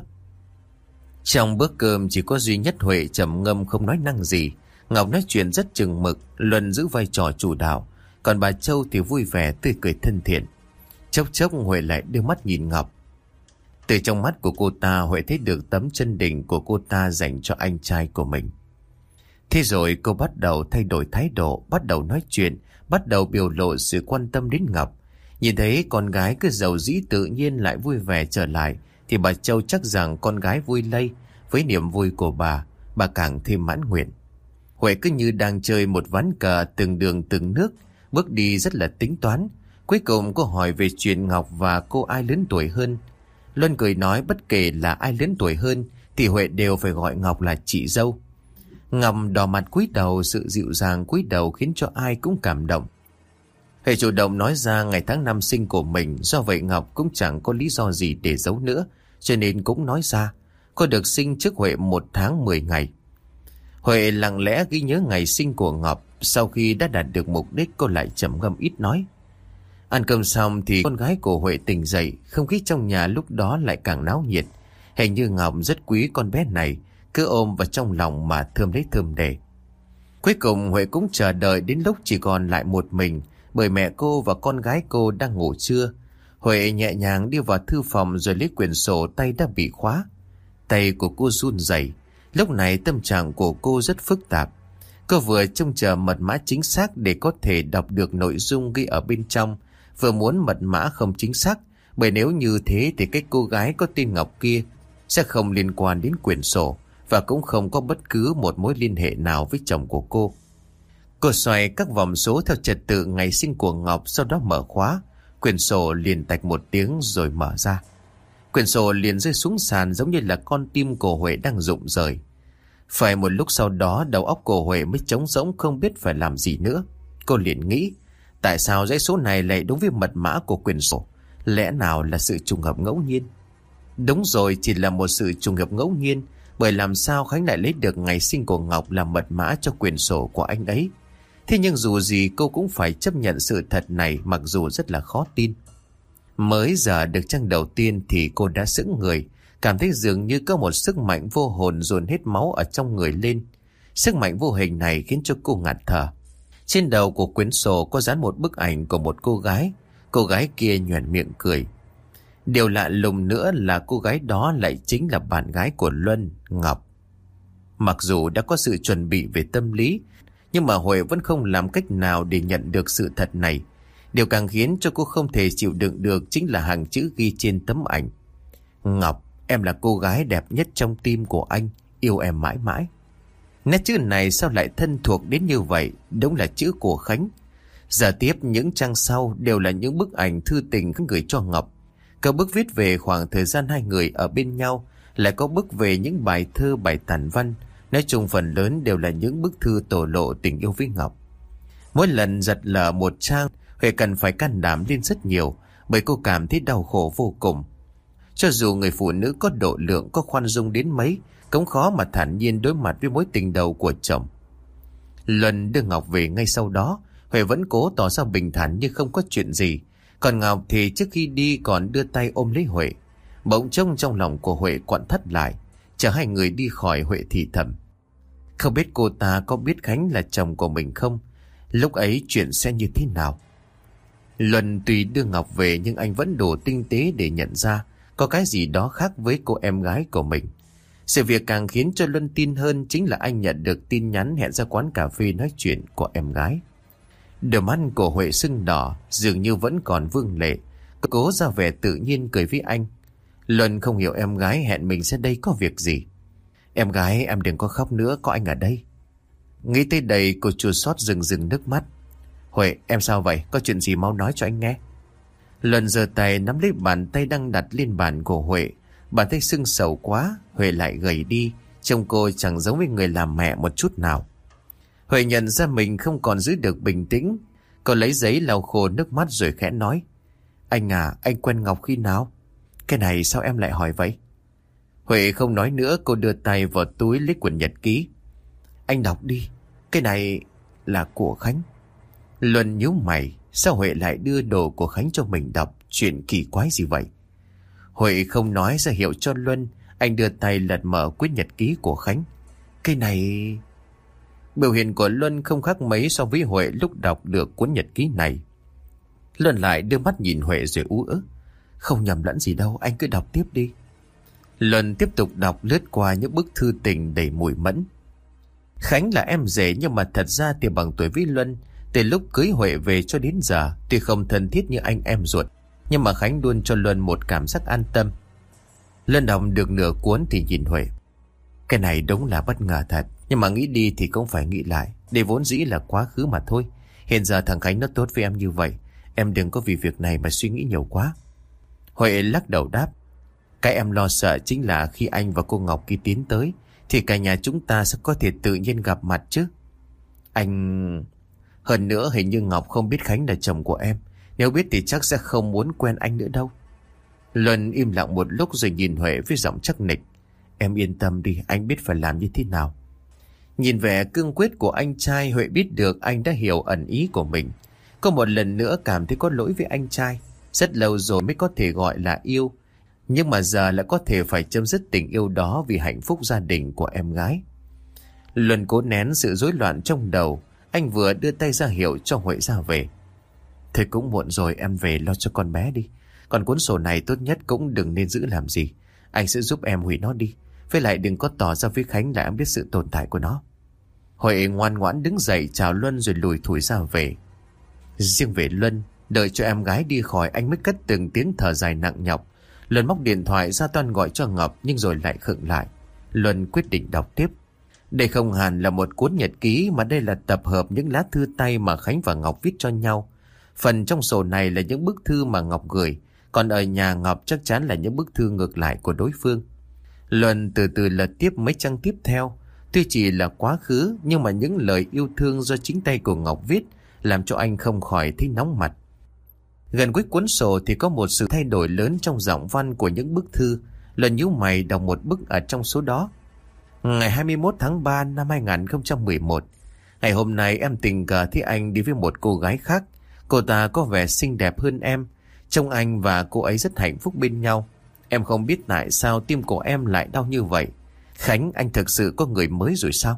Trong bữa cơm chỉ có duy nhất Huệ trầm ngâm không nói năng gì. Ngọc nói chuyện rất chừng mực, Luân giữ vai trò chủ đạo, còn bà Châu thì vui vẻ tươi cười thân thiện. Chốc chốc Huệ lại đưa mắt nhìn Ngọc. Từ trong mắt của cô ta, Huệ thấy được tấm chân tình của cô ta dành cho anh trai của mình. Thế rồi cô bắt đầu thay đổi thái độ, bắt đầu nói chuyện, bắt đầu biểu lộ sự quan tâm đến Ngọc. Nhìn thấy con gái cứ giàu dĩ tự nhiên lại vui vẻ trở lại, thì bà Châu chắc rằng con gái vui lây. Với niềm vui của bà, bà càng thêm mãn nguyện. Huệ cứ như đang chơi một ván cờ từng đường từng nước, bước đi rất là tính toán. Cuối cùng cô hỏi về chuyện Ngọc và cô ai lớn tuổi hơn. Luân cười nói bất kể là ai lớn tuổi hơn thì Huệ đều phải gọi Ngọc là chị dâu. Ngọc đỏ mặt cúi đầu, sự dịu dàng cúi đầu khiến cho ai cũng cảm động. Huệ chủ động nói ra ngày tháng năm sinh của mình, do vậy Ngọc cũng chẳng có lý do gì để giấu nữa, cho nên cũng nói ra. Cô được sinh trước Huệ một tháng mười ngày. Huệ lặng lẽ ghi nhớ ngày sinh của Ngọc. Sau khi đã đạt được mục đích, cô lại trầm ngâm ít nói. Ăn cơm xong thì con gái của Huệ tỉnh dậy. Không khí trong nhà lúc đó lại càng náo nhiệt. Hình như Ngọc rất quý con bé này, cứ ôm vào trong lòng mà thơm lấy thơm để. Cuối cùng Huệ cũng chờ đợi đến lúc chỉ còn lại một mình, bởi mẹ cô và con gái cô đang ngủ trưa. Huệ nhẹ nhàng đi vào thư phòng rồi lấy quyển sổ tay đã bị khóa. Tay của cô run rẩy. Lúc này tâm trạng của cô rất phức tạp. Cô vừa trông chờ mật mã chính xác để có thể đọc được nội dung ghi ở bên trong, vừa muốn mật mã không chính xác, bởi nếu như thế thì cái cô gái có tên Ngọc kia sẽ không liên quan đến quyển sổ và cũng không có bất cứ một mối liên hệ nào với chồng của cô. Cô xoay các vòng số theo trật tự ngày sinh của Ngọc, sau đó mở khóa. Quyển sổ liền tạch một tiếng rồi mở ra. Quyển sổ liền rơi xuống sàn giống như là con tim của Huệ đang rụng rời. Phải một lúc sau đó đầu óc của Huệ mới trống rỗng không biết phải làm gì nữa. Cô liền nghĩ, tại sao dãy số này lại đúng với mật mã của quyển sổ? Lẽ nào là sự trùng hợp ngẫu nhiên? Đúng rồi, chỉ là một sự trùng hợp ngẫu nhiên. Bởi làm sao Khánh lại lấy được ngày sinh của Ngọc làm mật mã cho quyển sổ của anh ấy? Thế nhưng dù gì cô cũng phải chấp nhận sự thật này, mặc dù rất là khó tin. Mới giờ được trang đầu tiên thì cô đã sững người, cảm thấy dường như có một sức mạnh vô hồn dồn hết máu ở trong người lên. Sức mạnh vô hình này khiến cho cô ngạt thở. Trên đầu của quyển sổ có dán một bức ảnh của một cô gái. Cô gái kia nhoẻn miệng cười. Điều lạ lùng nữa là cô gái đó lại chính là bạn gái của Luân, Ngọc. Mặc dù đã có sự chuẩn bị về tâm lý, nhưng mà Huệ vẫn không làm cách nào để nhận được sự thật này. Điều càng khiến cho cô không thể chịu đựng được chính là hàng chữ ghi trên tấm ảnh. Ngọc, em là cô gái đẹp nhất trong tim của anh, yêu em mãi mãi. Nét chữ này sao lại thân thuộc đến như vậy? Đúng là chữ của Khánh. Giờ tiếp những trang sau đều là những bức ảnh thư tình Khánh gửi cho Ngọc. Có bức viết về khoảng thời gian hai người ở bên nhau, lại có bức về những bài thơ bài tản văn. Nói chung phần lớn đều là những bức thư tổ lộ tình yêu với Ngọc. Mỗi lần giật lờ một trang, Huệ cần phải can đảm lên rất nhiều, bởi cô cảm thấy đau khổ vô cùng. Cho dù người phụ nữ có độ lượng, có khoan dung đến mấy, cũng khó mà thản nhiên đối mặt với mối tình đầu của chồng. Luân đưa Ngọc về ngay sau đó. Huệ vẫn cố tỏ ra bình thản như không có chuyện gì. Còn Ngọc thì trước khi đi còn đưa tay ôm lấy Huệ. Bỗng trông trong lòng của Huệ quặn thắt lại. Chờ hai người đi khỏi, Huệ thì thầm, không biết cô ta có biết Khánh là chồng của mình không? Lúc ấy chuyện sẽ như thế nào? Luân tuy đưa Ngọc về nhưng anh vẫn đủ tinh tế để nhận ra có cái gì đó khác với cô em gái của mình. Sự việc càng khiến cho Luân tin hơn chính là anh nhận được tin nhắn hẹn ra quán cà phê nói chuyện của em gái. Đôi mắt của Huệ sưng đỏ, dường như vẫn còn vương lệ. Cô cố ra vẻ tự nhiên cười với anh. Luân không hiểu em gái hẹn mình ra đây có việc gì. Em gái, em đừng có khóc nữa, có anh ở đây. Nghĩ tới đây cô chua xót rừng rừng nước mắt. Huệ, em sao vậy? Có chuyện gì mau nói cho anh nghe. Luân giơ tay nắm lấy bàn tay đang đặt lên bàn của Huệ. Bàn tay sưng sầu quá, Huệ lại gầy đi. Trông cô chẳng giống với người làm mẹ một chút nào. Huệ nhận ra mình không còn giữ được bình tĩnh. Cô lấy giấy lau khô nước mắt rồi khẽ nói, anh à, anh quen Ngọc khi nào? Cái này sao em lại hỏi vậy? Huệ không nói nữa, cô đưa tay vào túi lấy quyển nhật ký. Anh đọc đi, cái này là của Khánh. Luân nhíu mày, sao Huệ lại đưa đồ của Khánh cho mình đọc? Chuyện kỳ quái gì vậy? Huệ không nói ra hiệu cho Luân. Anh đưa tay lật mở quyển nhật ký của Khánh. Cái này... Biểu hiện của Luân không khác mấy so với Huệ lúc đọc được cuốn nhật ký này. Luân lại đưa mắt nhìn Huệ rồi ú ớ. Không nhầm lẫn gì đâu, anh cứ đọc tiếp đi. Luân tiếp tục đọc lướt qua những bức thư tình đầy mùi mẫn. Khánh là em rể nhưng mà thật ra thì bằng tuổi với Luân. Từ lúc cưới Huệ về cho đến giờ, tuy không thân thiết như anh em ruột, nhưng mà Khánh luôn cho Luân một cảm giác an tâm. Luân đọc được nửa cuốn thì nhìn Huệ. Cái này đúng là bất ngờ thật, nhưng mà nghĩ đi thì cũng phải nghĩ lại. Để vốn dĩ là quá khứ mà thôi. Hiện giờ thằng Khánh nó tốt với em như vậy, em đừng có vì việc này mà suy nghĩ nhiều quá. Huệ lắc đầu đáp. Cái em lo sợ chính là khi anh và cô Ngọc kia tiến tới thì cả nhà chúng ta sẽ có thể tự nhiên gặp mặt chứ. Anh... Hơn nữa hình như Ngọc không biết Khánh là chồng của em. Nếu biết thì chắc sẽ không muốn quen anh nữa đâu. Luân im lặng một lúc rồi nhìn Huệ với giọng chắc nịch. Em yên tâm đi, anh biết phải làm như thế nào. Nhìn vẻ cương quyết của anh trai, Huệ biết được anh đã hiểu ẩn ý của mình. Cô một lần nữa cảm thấy có lỗi với anh trai. Rất lâu rồi mới có thể gọi là yêu, nhưng mà giờ lại có thể phải chấm dứt tình yêu đó vì hạnh phúc gia đình của em gái. Luân cố nén sự rối loạn trong đầu. Anh vừa đưa tay ra hiệu cho Huệ ra về. Thôi cũng muộn rồi, em về lo cho con bé đi. Còn cuốn sổ này tốt nhất cũng đừng nên giữ làm gì. Anh sẽ giúp em hủy nó đi. Với lại đừng có tỏ ra với Khánh là em biết sự tồn tại của nó. Huệ ngoan ngoãn đứng dậy chào Luân rồi lùi thủi ra về. Riêng về Luân, đợi cho em gái đi khỏi anh mới cất từng tiếng thở dài nặng nhọc. Luân móc điện thoại ra toan gọi cho Ngọc nhưng rồi lại khựng lại. Luân quyết định đọc tiếp. Đây không hẳn là một cuốn nhật ký mà đây là tập hợp những lá thư tay mà Khánh và Ngọc viết cho nhau. Phần trong sổ này là những bức thư mà Ngọc gửi, Còn ở nhà Ngọc chắc chắn là những bức thư ngược lại của đối phương. Luân từ từ lật tiếp mấy trang tiếp theo. Tuy chỉ là quá khứ, nhưng mà những lời yêu thương do chính tay của Ngọc viết làm cho anh không khỏi thấy nóng mặt. Gần cuối cuốn sổ thì có một sự thay đổi lớn trong giọng văn của những bức thư. Luân nhíu mày đọc một bức ở trong số đó. Ngày hai mươi mốt tháng ba năm hai nghìn không trăm mười một. Ngày hôm nay em tình cờ thấy anh đi với một cô gái khác. Cô ta có vẻ xinh đẹp hơn em. Trông anh và cô ấy rất hạnh phúc bên nhau. Em không biết tại sao tim của em lại đau như vậy. Khánh, anh thực sự có người mới rồi sao?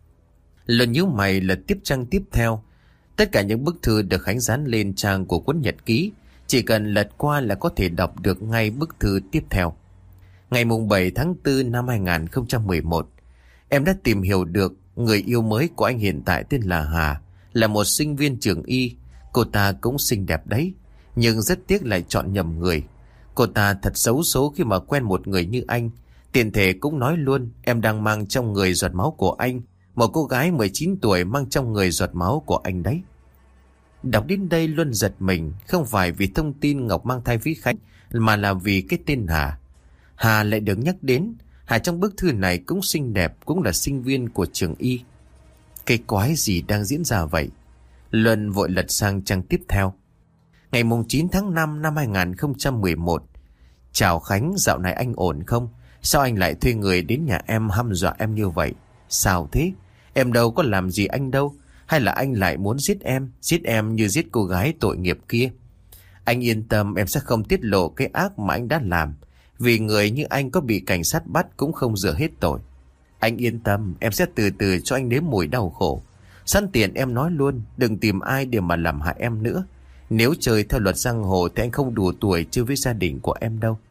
Luân nhíu mày lật tiếp trang tiếp theo. Tất cả những bức thư được Khánh dán lên trang của cuốn nhật ký. Chỉ cần lật qua là có thể đọc được ngay bức thư tiếp theo. Ngày mùng bảy tháng tư năm hai nghìn không trăm mười một, em đã tìm hiểu được người yêu mới của anh hiện tại tên là Hà, là một sinh viên trường y. Cô ta cũng xinh đẹp đấy, nhưng rất tiếc lại chọn nhầm người. Cô ta thật xấu số khi mà quen một người như anh. Tiện thể cũng nói luôn, em đang mang trong người giọt máu của anh, một cô gái mười chín tuổi mang trong người giọt máu của anh đấy. Đọc đến đây Luân giật mình, không phải vì thông tin Ngọc mang thai với Khánh, mà là vì cái tên Hà. Hà lại được nhắc đến. Hà trong bức thư này cũng xinh đẹp, cũng là sinh viên của trường y. Cái quái gì đang diễn ra vậy? Luân vội lật sang trang tiếp theo. Ngày mùng chín tháng năm năm hai nghìn không trăm mười một. Chào Khánh, dạo này anh ổn không? Sao anh lại thuê người đến nhà em hăm dọa em như vậy? Sao thế? Em đâu có làm gì anh đâu. Hay là anh lại muốn giết em? Giết em như giết cô gái tội nghiệp kia? Anh yên tâm, em sẽ không tiết lộ cái ác mà anh đã làm. Vì người như anh có bị cảnh sát bắt cũng không rửa hết tội. Anh yên tâm, em sẽ từ từ cho anh nếm mùi đau khổ. Sẵn tiện em nói luôn, đừng tìm ai để mà làm hại em nữa. Nếu chơi theo luật giang hồ thì anh không đủ tuổi chơi với gia đình của em đâu.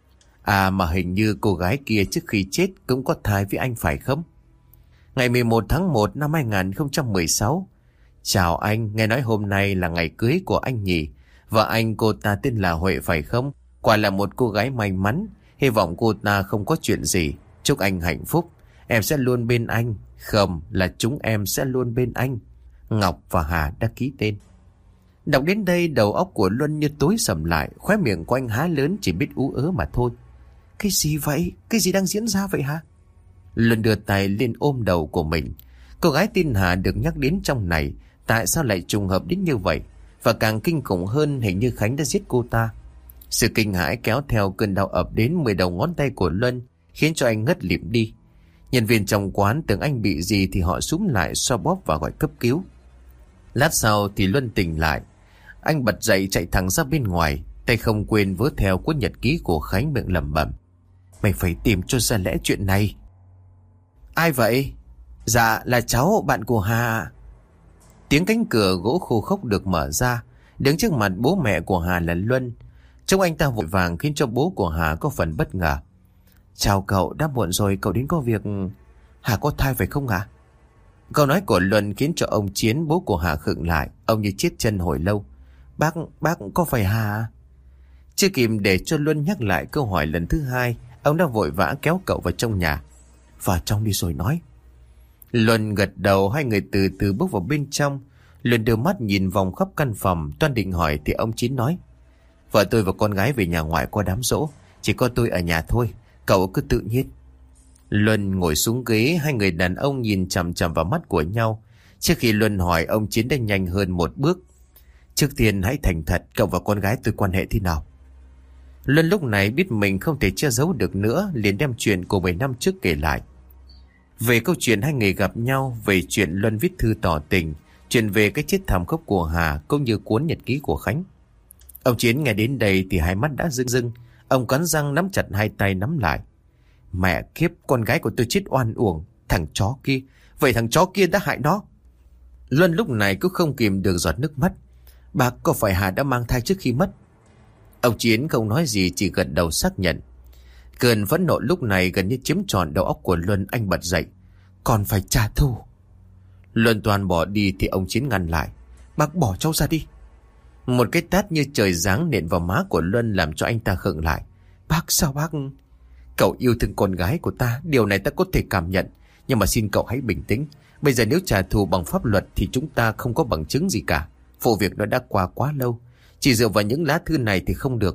À mà hình như cô gái kia trước khi chết cũng có thai với anh phải không? Ngày mười một tháng một năm hai nghìn không trăm mười sáu. Chào anh, nghe nói hôm nay là ngày cưới của anh nhỉ? Vợ anh cô ta tên là Huệ phải không? Quả là một cô gái may mắn. Hy vọng cô ta không có chuyện gì. Chúc anh hạnh phúc. Em sẽ luôn bên anh. Không, là chúng em sẽ luôn bên anh. Ngọc và Hà đã ký tên. Đọc đến đây đầu óc của Luân như tối sầm lại. Khóe miệng của anh há lớn chỉ biết ú ớ mà thôi. Cái gì vậy? Cái gì đang diễn ra vậy hả? Luân đưa tay lên ôm đầu của mình. Cô gái tên Hà được nhắc đến trong này. Tại sao lại trùng hợp đến như vậy? Và càng kinh khủng hơn, hình như Khánh đã giết cô ta. Sự kinh hãi kéo theo cơn đau ập đến mười đầu ngón tay của Luân, khiến cho anh ngất lịm đi. Nhân viên trong quán tưởng anh bị gì thì họ xúm lại xoa bóp và gọi cấp cứu. Lát sau thì Luân tỉnh lại. Anh bật dậy chạy thẳng ra bên ngoài, tay không quên vớ theo cuốn nhật ký của Khánh, miệng lẩm bẩm. Mày phải tìm cho ra lẽ chuyện này. Ai vậy? Dạ là cháu, bạn của Hà. Tiếng cánh cửa gỗ khô khốc được mở ra. Đứng trước mặt bố mẹ của Hà là Luân. Trông anh ta vội vàng khiến cho bố của Hà có phần bất ngờ. Chào cậu, đã muộn rồi, cậu đến có việc. Hà có thai phải không ạ? À? Câu nói của Luân khiến cho ông Chiến, bố của Hà, khựng lại. Ông như chết chân hồi lâu. Bác, bác có phải Hà? Chưa kịp để cho Luân nhắc lại câu hỏi lần thứ hai, ông đã vội vã kéo cậu vào trong nhà. Vào trong đi rồi nói. Luân gật đầu, hai người từ từ bước vào bên trong. Luân đưa mắt nhìn vòng khắp căn phòng, toan định hỏi thì ông Chiến nói. Vợ tôi và con gái về nhà ngoại qua đám giỗ, chỉ có tôi ở nhà thôi, cậu cứ tự nhiên. Luân ngồi xuống ghế, hai người đàn ông nhìn chằm chằm vào mắt của nhau. Trước khi Luân hỏi, ông Chiến đã nhanh hơn một bước. Trước tiên hãy thành thật, cậu và con gái tôi quan hệ thế nào? Luân lúc này biết mình không thể che giấu được nữa, liền đem chuyện của mười năm trước kể lại. Về câu chuyện hai người gặp nhau, về chuyện Luân viết thư tỏ tình, chuyện về cái chết thảm khốc của Hà, cũng như cuốn nhật ký của Khánh. Ông Chiến nghe đến đây thì hai mắt đã rưng rưng. Ông cắn răng nắm chặt hai tay nắm lại. Mẹ kiếp, con gái của tôi chết oan uổng. Thằng chó kia, vậy thằng chó kia đã hại nó. Luân lúc này cũng không kìm được giọt nước mắt. Bà có phải Hà đã mang thai trước khi mất? Ông Chiến không nói gì, chỉ gật đầu xác nhận. Cơn phẫn nộ lúc này gần như chiếm trọn đầu óc của Luân. Anh bật dậy. Còn phải trả thù. Luân toàn bỏ đi thì ông Chiến ngăn lại. Bác bỏ cháu ra đi. Một cái tát như trời giáng nện vào má của Luân làm cho anh ta khựng lại. Bác, sao bác? Cậu yêu thương con gái của ta, điều này ta có thể cảm nhận. Nhưng mà xin cậu hãy bình tĩnh. Bây giờ nếu trả thù bằng pháp luật thì chúng ta không có bằng chứng gì cả. Vụ việc đó đã qua quá lâu. Chỉ dựa vào những lá thư này thì không được.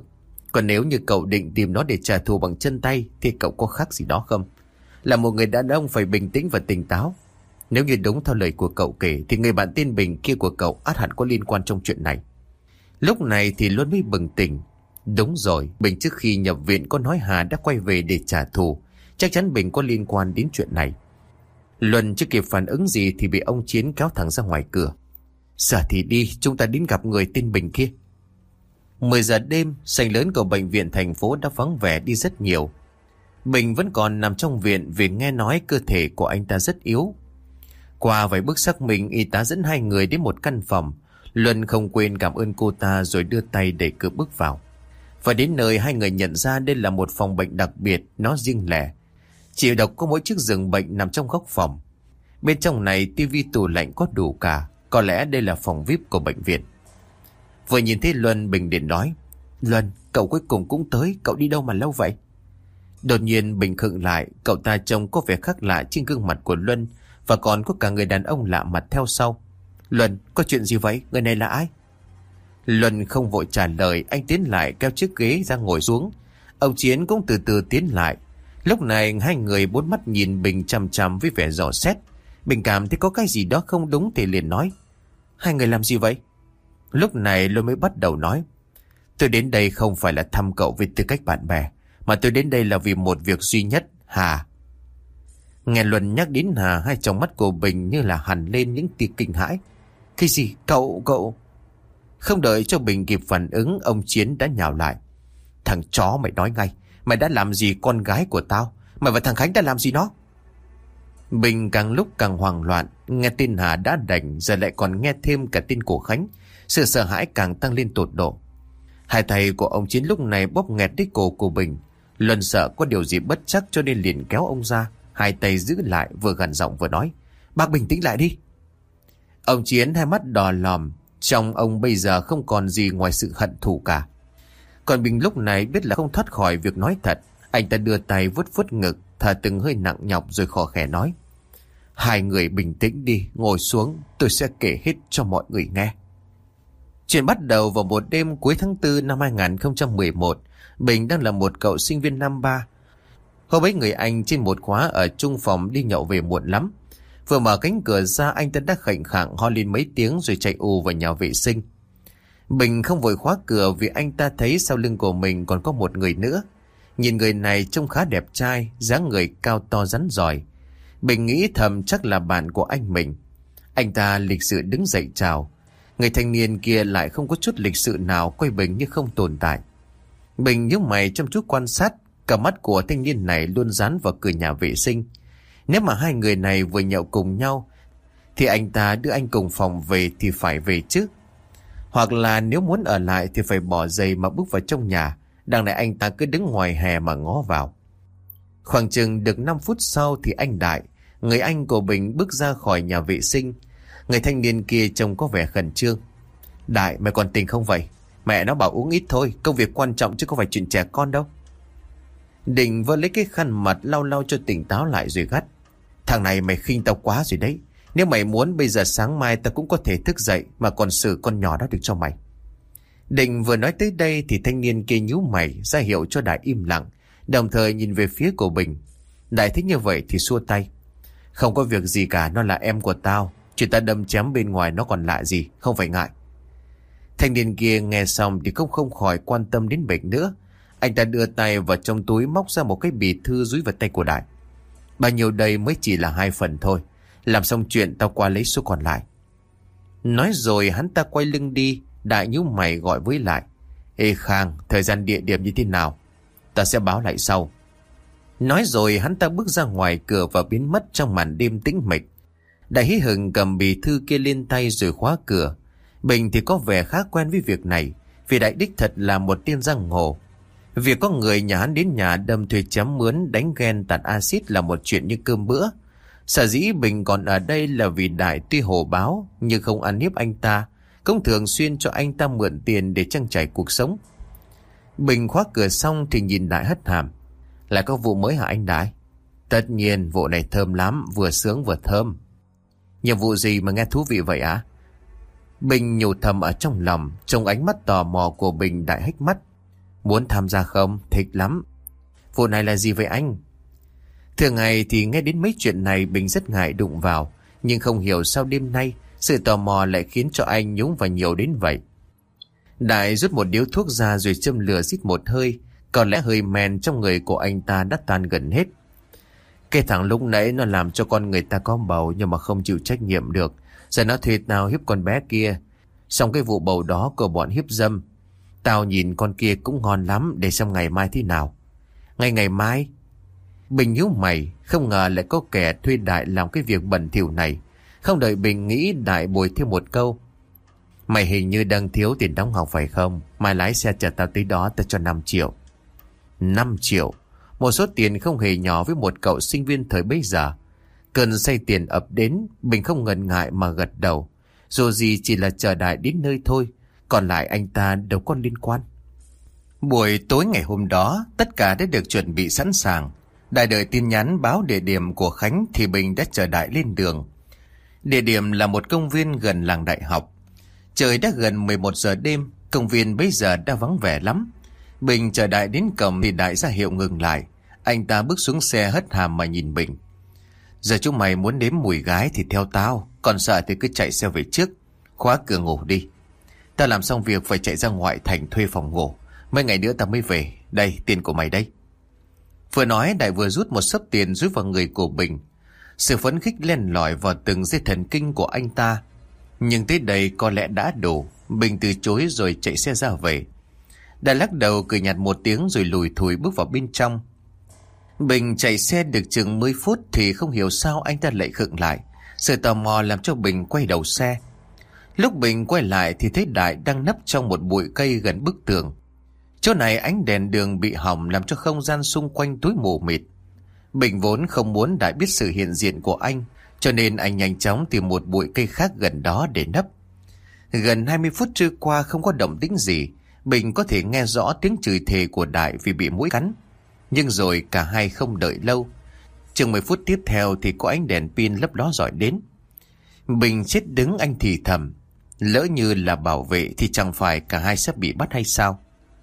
Còn nếu như cậu định tìm nó để trả thù bằng chân tay thì cậu có khác gì đó không? Là một người đàn ông phải bình tĩnh và tỉnh táo. Nếu như đúng theo lời của cậu kể thì người bạn tên Bình kia của cậu ắt hẳn có liên quan trong chuyện này. Lúc này thì Luân mới bừng tỉnh. Đúng rồi, Bình trước khi nhập viện có nói Hà đã quay về để trả thù. Chắc chắn Bình có liên quan đến chuyện này. Luân chưa kịp phản ứng gì thì bị ông Chiến kéo thẳng ra ngoài cửa. Giờ thì đi, chúng ta đến gặp người tên Bình kia. Mười giờ đêm, sảnh lớn của bệnh viện thành phố đã vắng vẻ đi rất nhiều. Bình vẫn còn nằm trong viện vì nghe nói cơ thể của anh ta rất yếu. Qua vài bước xác minh, y tá dẫn hai người đến một căn phòng. Luân không quên cảm ơn cô ta rồi đưa tay đẩy cửa bước vào. Và đến nơi hai người nhận ra đây là một phòng bệnh đặc biệt, nó riêng lẻ. Chỉ độc có mỗi chiếc giường bệnh nằm trong góc phòng. Bên trong này tivi tủ lạnh có đủ cả. Có lẽ đây là phòng vi ai pi của bệnh viện. Vừa nhìn thấy Luân, Bình liền nói: Luân, cậu cuối cùng cũng tới, cậu đi đâu mà lâu vậy? Đột nhiên Bình khựng lại, cậu ta trông có vẻ khác lạ trên gương mặt của Luân. Và còn có cả người đàn ông lạ mặt theo sau. Luân, có chuyện gì vậy? Người này là ai? Luân không vội trả lời, anh tiến lại kéo chiếc ghế ra ngồi xuống. Ông Chiến cũng từ từ tiến lại. Lúc này hai người bốn mắt nhìn Bình chằm chằm với vẻ dò xét. Bình cảm thấy có cái gì đó không đúng thì liền nói: Hai người làm gì vậy? Lúc này Luân mới bắt đầu nói: Tôi đến đây không phải là thăm cậu với tư cách bạn bè, mà tôi đến đây là vì một việc duy nhất, Hà. Nghe Luân nhắc đến Hà, hai tròng mắt của Bình như là hằn lên những tia kinh hãi. Cái gì? Cậu, cậu... Không đợi cho Bình kịp phản ứng, ông Chiến đã nhào lại. Thằng chó, mày nói ngay. Mày đã làm gì con gái của tao? Mày và thằng Khánh đã làm gì nó? Bình càng lúc càng hoảng loạn. Nghe tin Hà đã đành, giờ lại còn nghe thêm cả tin của Khánh. Sự sợ hãi càng tăng lên tột độ. Hai tay của ông Chiến lúc này bóp nghẹt đích cổ của Bình. Luân sợ có điều gì bất chắc cho nên liền kéo ông ra. Hai tay giữ lại, vừa gằn giọng vừa nói: Bác bình tĩnh lại đi. Ông Chiến hai mắt đỏ lòm. Trong ông bây giờ không còn gì ngoài sự hận thù cả. Còn Bình lúc này biết là không thoát khỏi việc nói thật. Anh ta đưa tay vuốt vuốt ngực, thở từng hơi nặng nhọc rồi khò khè nói: Hai người bình tĩnh đi, ngồi xuống, tôi sẽ kể hết cho mọi người nghe. Chuyện bắt đầu vào một đêm cuối tháng tư năm hai nghìn không trăm mười một. Bình đang là một cậu sinh viên năm ba. Hôm ấy người anh trên một khóa ở chung phòng đi nhậu về muộn lắm. Vừa mở cánh cửa ra, anh ta đã khệnh khạng ho lên mấy tiếng rồi chạy ù vào nhà vệ sinh. Bình không vội khóa cửa vì anh ta thấy sau lưng của mình còn có một người nữa. Nhìn người này trông khá đẹp trai, dáng người cao to rắn rỏi. Bình nghĩ thầm chắc là bạn của anh mình. Anh ta lịch sự đứng dậy chào. Người thanh niên kia lại không có chút lịch sự nào, quay Bình như không tồn tại. Bình nhíu mày chăm chú quan sát. Cả mắt của thanh niên này luôn dán vào cửa nhà vệ sinh. Nếu mà hai người này vừa nhậu cùng nhau thì anh ta đưa anh cùng phòng về thì phải về chứ. Hoặc là nếu muốn ở lại thì phải bỏ giày mà bước vào trong nhà. Đằng này anh ta cứ đứng ngoài hè mà ngó vào. Khoảng chừng được năm phút sau thì anh Đại, người anh của Bình, bước ra khỏi nhà vệ sinh. Người thanh niên kia trông có vẻ khẩn trương. Đại, mày còn tỉnh không vậy? Mẹ nó bảo uống ít thôi, công việc quan trọng chứ không phải chuyện trẻ con đâu. Định vừa lấy cái khăn mặt lau lau cho tỉnh táo lại rồi gắt: Thằng này mày khinh tao quá rồi đấy. Nếu mày muốn bây giờ sáng mai tao cũng có thể thức dậy mà còn xử con nhỏ đó được cho mày. Định vừa nói tới đây thì thanh niên kia nhíu mày ra hiệu cho Đại im lặng, đồng thời nhìn về phía của Bình. Đại thích như vậy thì xua tay: Không có việc gì cả, nó là em của tao. Chuyện ta đâm chém bên ngoài nó còn lạ gì, không phải ngại. Thanh niên kia nghe xong thì không không khỏi quan tâm đến Bình nữa. Anh ta đưa tay vào trong túi móc ra một cái bì thư dúi vào tay của Đại. Bao nhiêu đây mới chỉ là hai phần thôi. Làm xong chuyện tao qua lấy số còn lại. Nói rồi hắn ta quay lưng đi. Đại nhíu mày gọi với lại: Ê Khang, thời gian địa điểm như thế nào? Ta sẽ báo lại sau. Nói rồi hắn ta bước ra ngoài cửa và biến mất trong màn đêm tĩnh mịch. Đại hí hửng cầm bì thư kia lên tay rồi khóa cửa. Bình thì có vẻ khá quen với việc này, vì Đại đích thật là một tên giang hồ. Việc có người nhà hắn đến nhà đâm thuê chém mướn, đánh ghen, tạt axit là một chuyện như cơm bữa. Sở dĩ Bình còn ở đây là vì Đại tuy hổ báo nhưng không ăn hiếp anh ta, cũng thường xuyên cho anh ta mượn tiền để trang trải cuộc sống. Bình khóa cửa xong thì nhìn Đại hất hàm: Lại có vụ mới hả anh Đại? Tất nhiên, vụ này thơm lắm, vừa sướng vừa thơm. Nhiệm vụ gì mà nghe thú vị vậy á? À? Bình nhủ thầm ở trong lòng, trong ánh mắt tò mò của Bình. Đại hách mắt: Muốn tham gia không? Thích lắm. Vụ này là gì vậy anh? Thường ngày thì nghe đến mấy chuyện này Bình rất ngại đụng vào, nhưng không hiểu sao đêm nay sự tò mò lại khiến cho anh nhúng vào nhiều đến vậy. Đại rút một điếu thuốc ra rồi châm lửa rít một hơi. Có lẽ hơi men trong người của anh ta đã tan gần hết. Cái thằng lúc nãy nó làm cho con người ta có bầu nhưng mà không chịu trách nhiệm được. Giờ nó thuê tao hiếp con bé kia. Xong cái vụ bầu đó của bọn hiếp dâm. Tao nhìn con kia cũng ngon lắm, để xem ngày mai thế nào. Ngày ngày mai? Bình nhíu mày, không ngờ lại có kẻ thuê Đại làm cái việc bẩn thỉu này. Không đợi Bình nghĩ, Đại bồi thêm một câu. Mày hình như đang thiếu tiền đóng học phải không? Mai lái xe chở tao tới đó, tao cho năm triệu. năm triệu? Một số tiền không hề nhỏ với một cậu sinh viên thời bấy giờ. Cơn say tiền ập đến, Bình không ngần ngại mà gật đầu. Dù gì chỉ là chờ Đại đến nơi thôi, còn lại anh ta đâu có liên quan. Buổi tối ngày hôm đó, tất cả đã được chuẩn bị sẵn sàng. Đại đợi tin nhắn báo địa điểm của Khánh thì Bình đã chờ Đại lên đường. Địa điểm là một công viên gần làng đại học. Trời đã gần mười một giờ đêm, công viên bây giờ đã vắng vẻ lắm. Bình chờ Đại đến cổng thì Đại ra hiệu ngừng lại. Anh ta bước xuống xe hất hàm mà nhìn Bình. Giờ chúng mày muốn nếm mùi gái thì theo tao, còn sợ thì cứ chạy xe về trước. Khóa cửa ngủ đi. Tao làm xong việc phải chạy ra ngoại thành thuê phòng ngủ. Mấy ngày nữa tao mới về. Đây, tiền của mày đây. Vừa nói Đại vừa rút một xấp tiền rúi vào người của Bình. Sự phấn khích len lỏi vào từng dây thần kinh của anh ta. Nhưng tới đây có lẽ đã đủ. Bình từ chối rồi chạy xe ra về. Đại lắc đầu cười nhạt một tiếng rồi lùi thủi bước vào bên trong. Bình chạy xe được chừng mười phút thì không hiểu sao anh ta lại khựng lại. Sự tò mò làm cho Bình quay đầu xe. Lúc Bình quay lại thì thấy Đại đang nấp trong một bụi cây gần bức tường. Chỗ này ánh đèn đường bị hỏng làm cho không gian xung quanh tối mù mịt. Bình vốn không muốn Đại biết sự hiện diện của anh, cho nên anh nhanh chóng tìm một bụi cây khác gần đó để nấp. Gần hai mươi phút trôi qua không có động tĩnh gì. Bình có thể nghe rõ tiếng chửi thề của Đại vì bị muỗi cắn. Nhưng rồi cả hai không đợi lâu. Chừng mười phút tiếp theo thì có ánh đèn pin lấp ló rọi đến. Bình chết đứng anh thì thầm. Lỡ như là bảo vệ thì chẳng phải cả hai sắp bị bắt hay sao?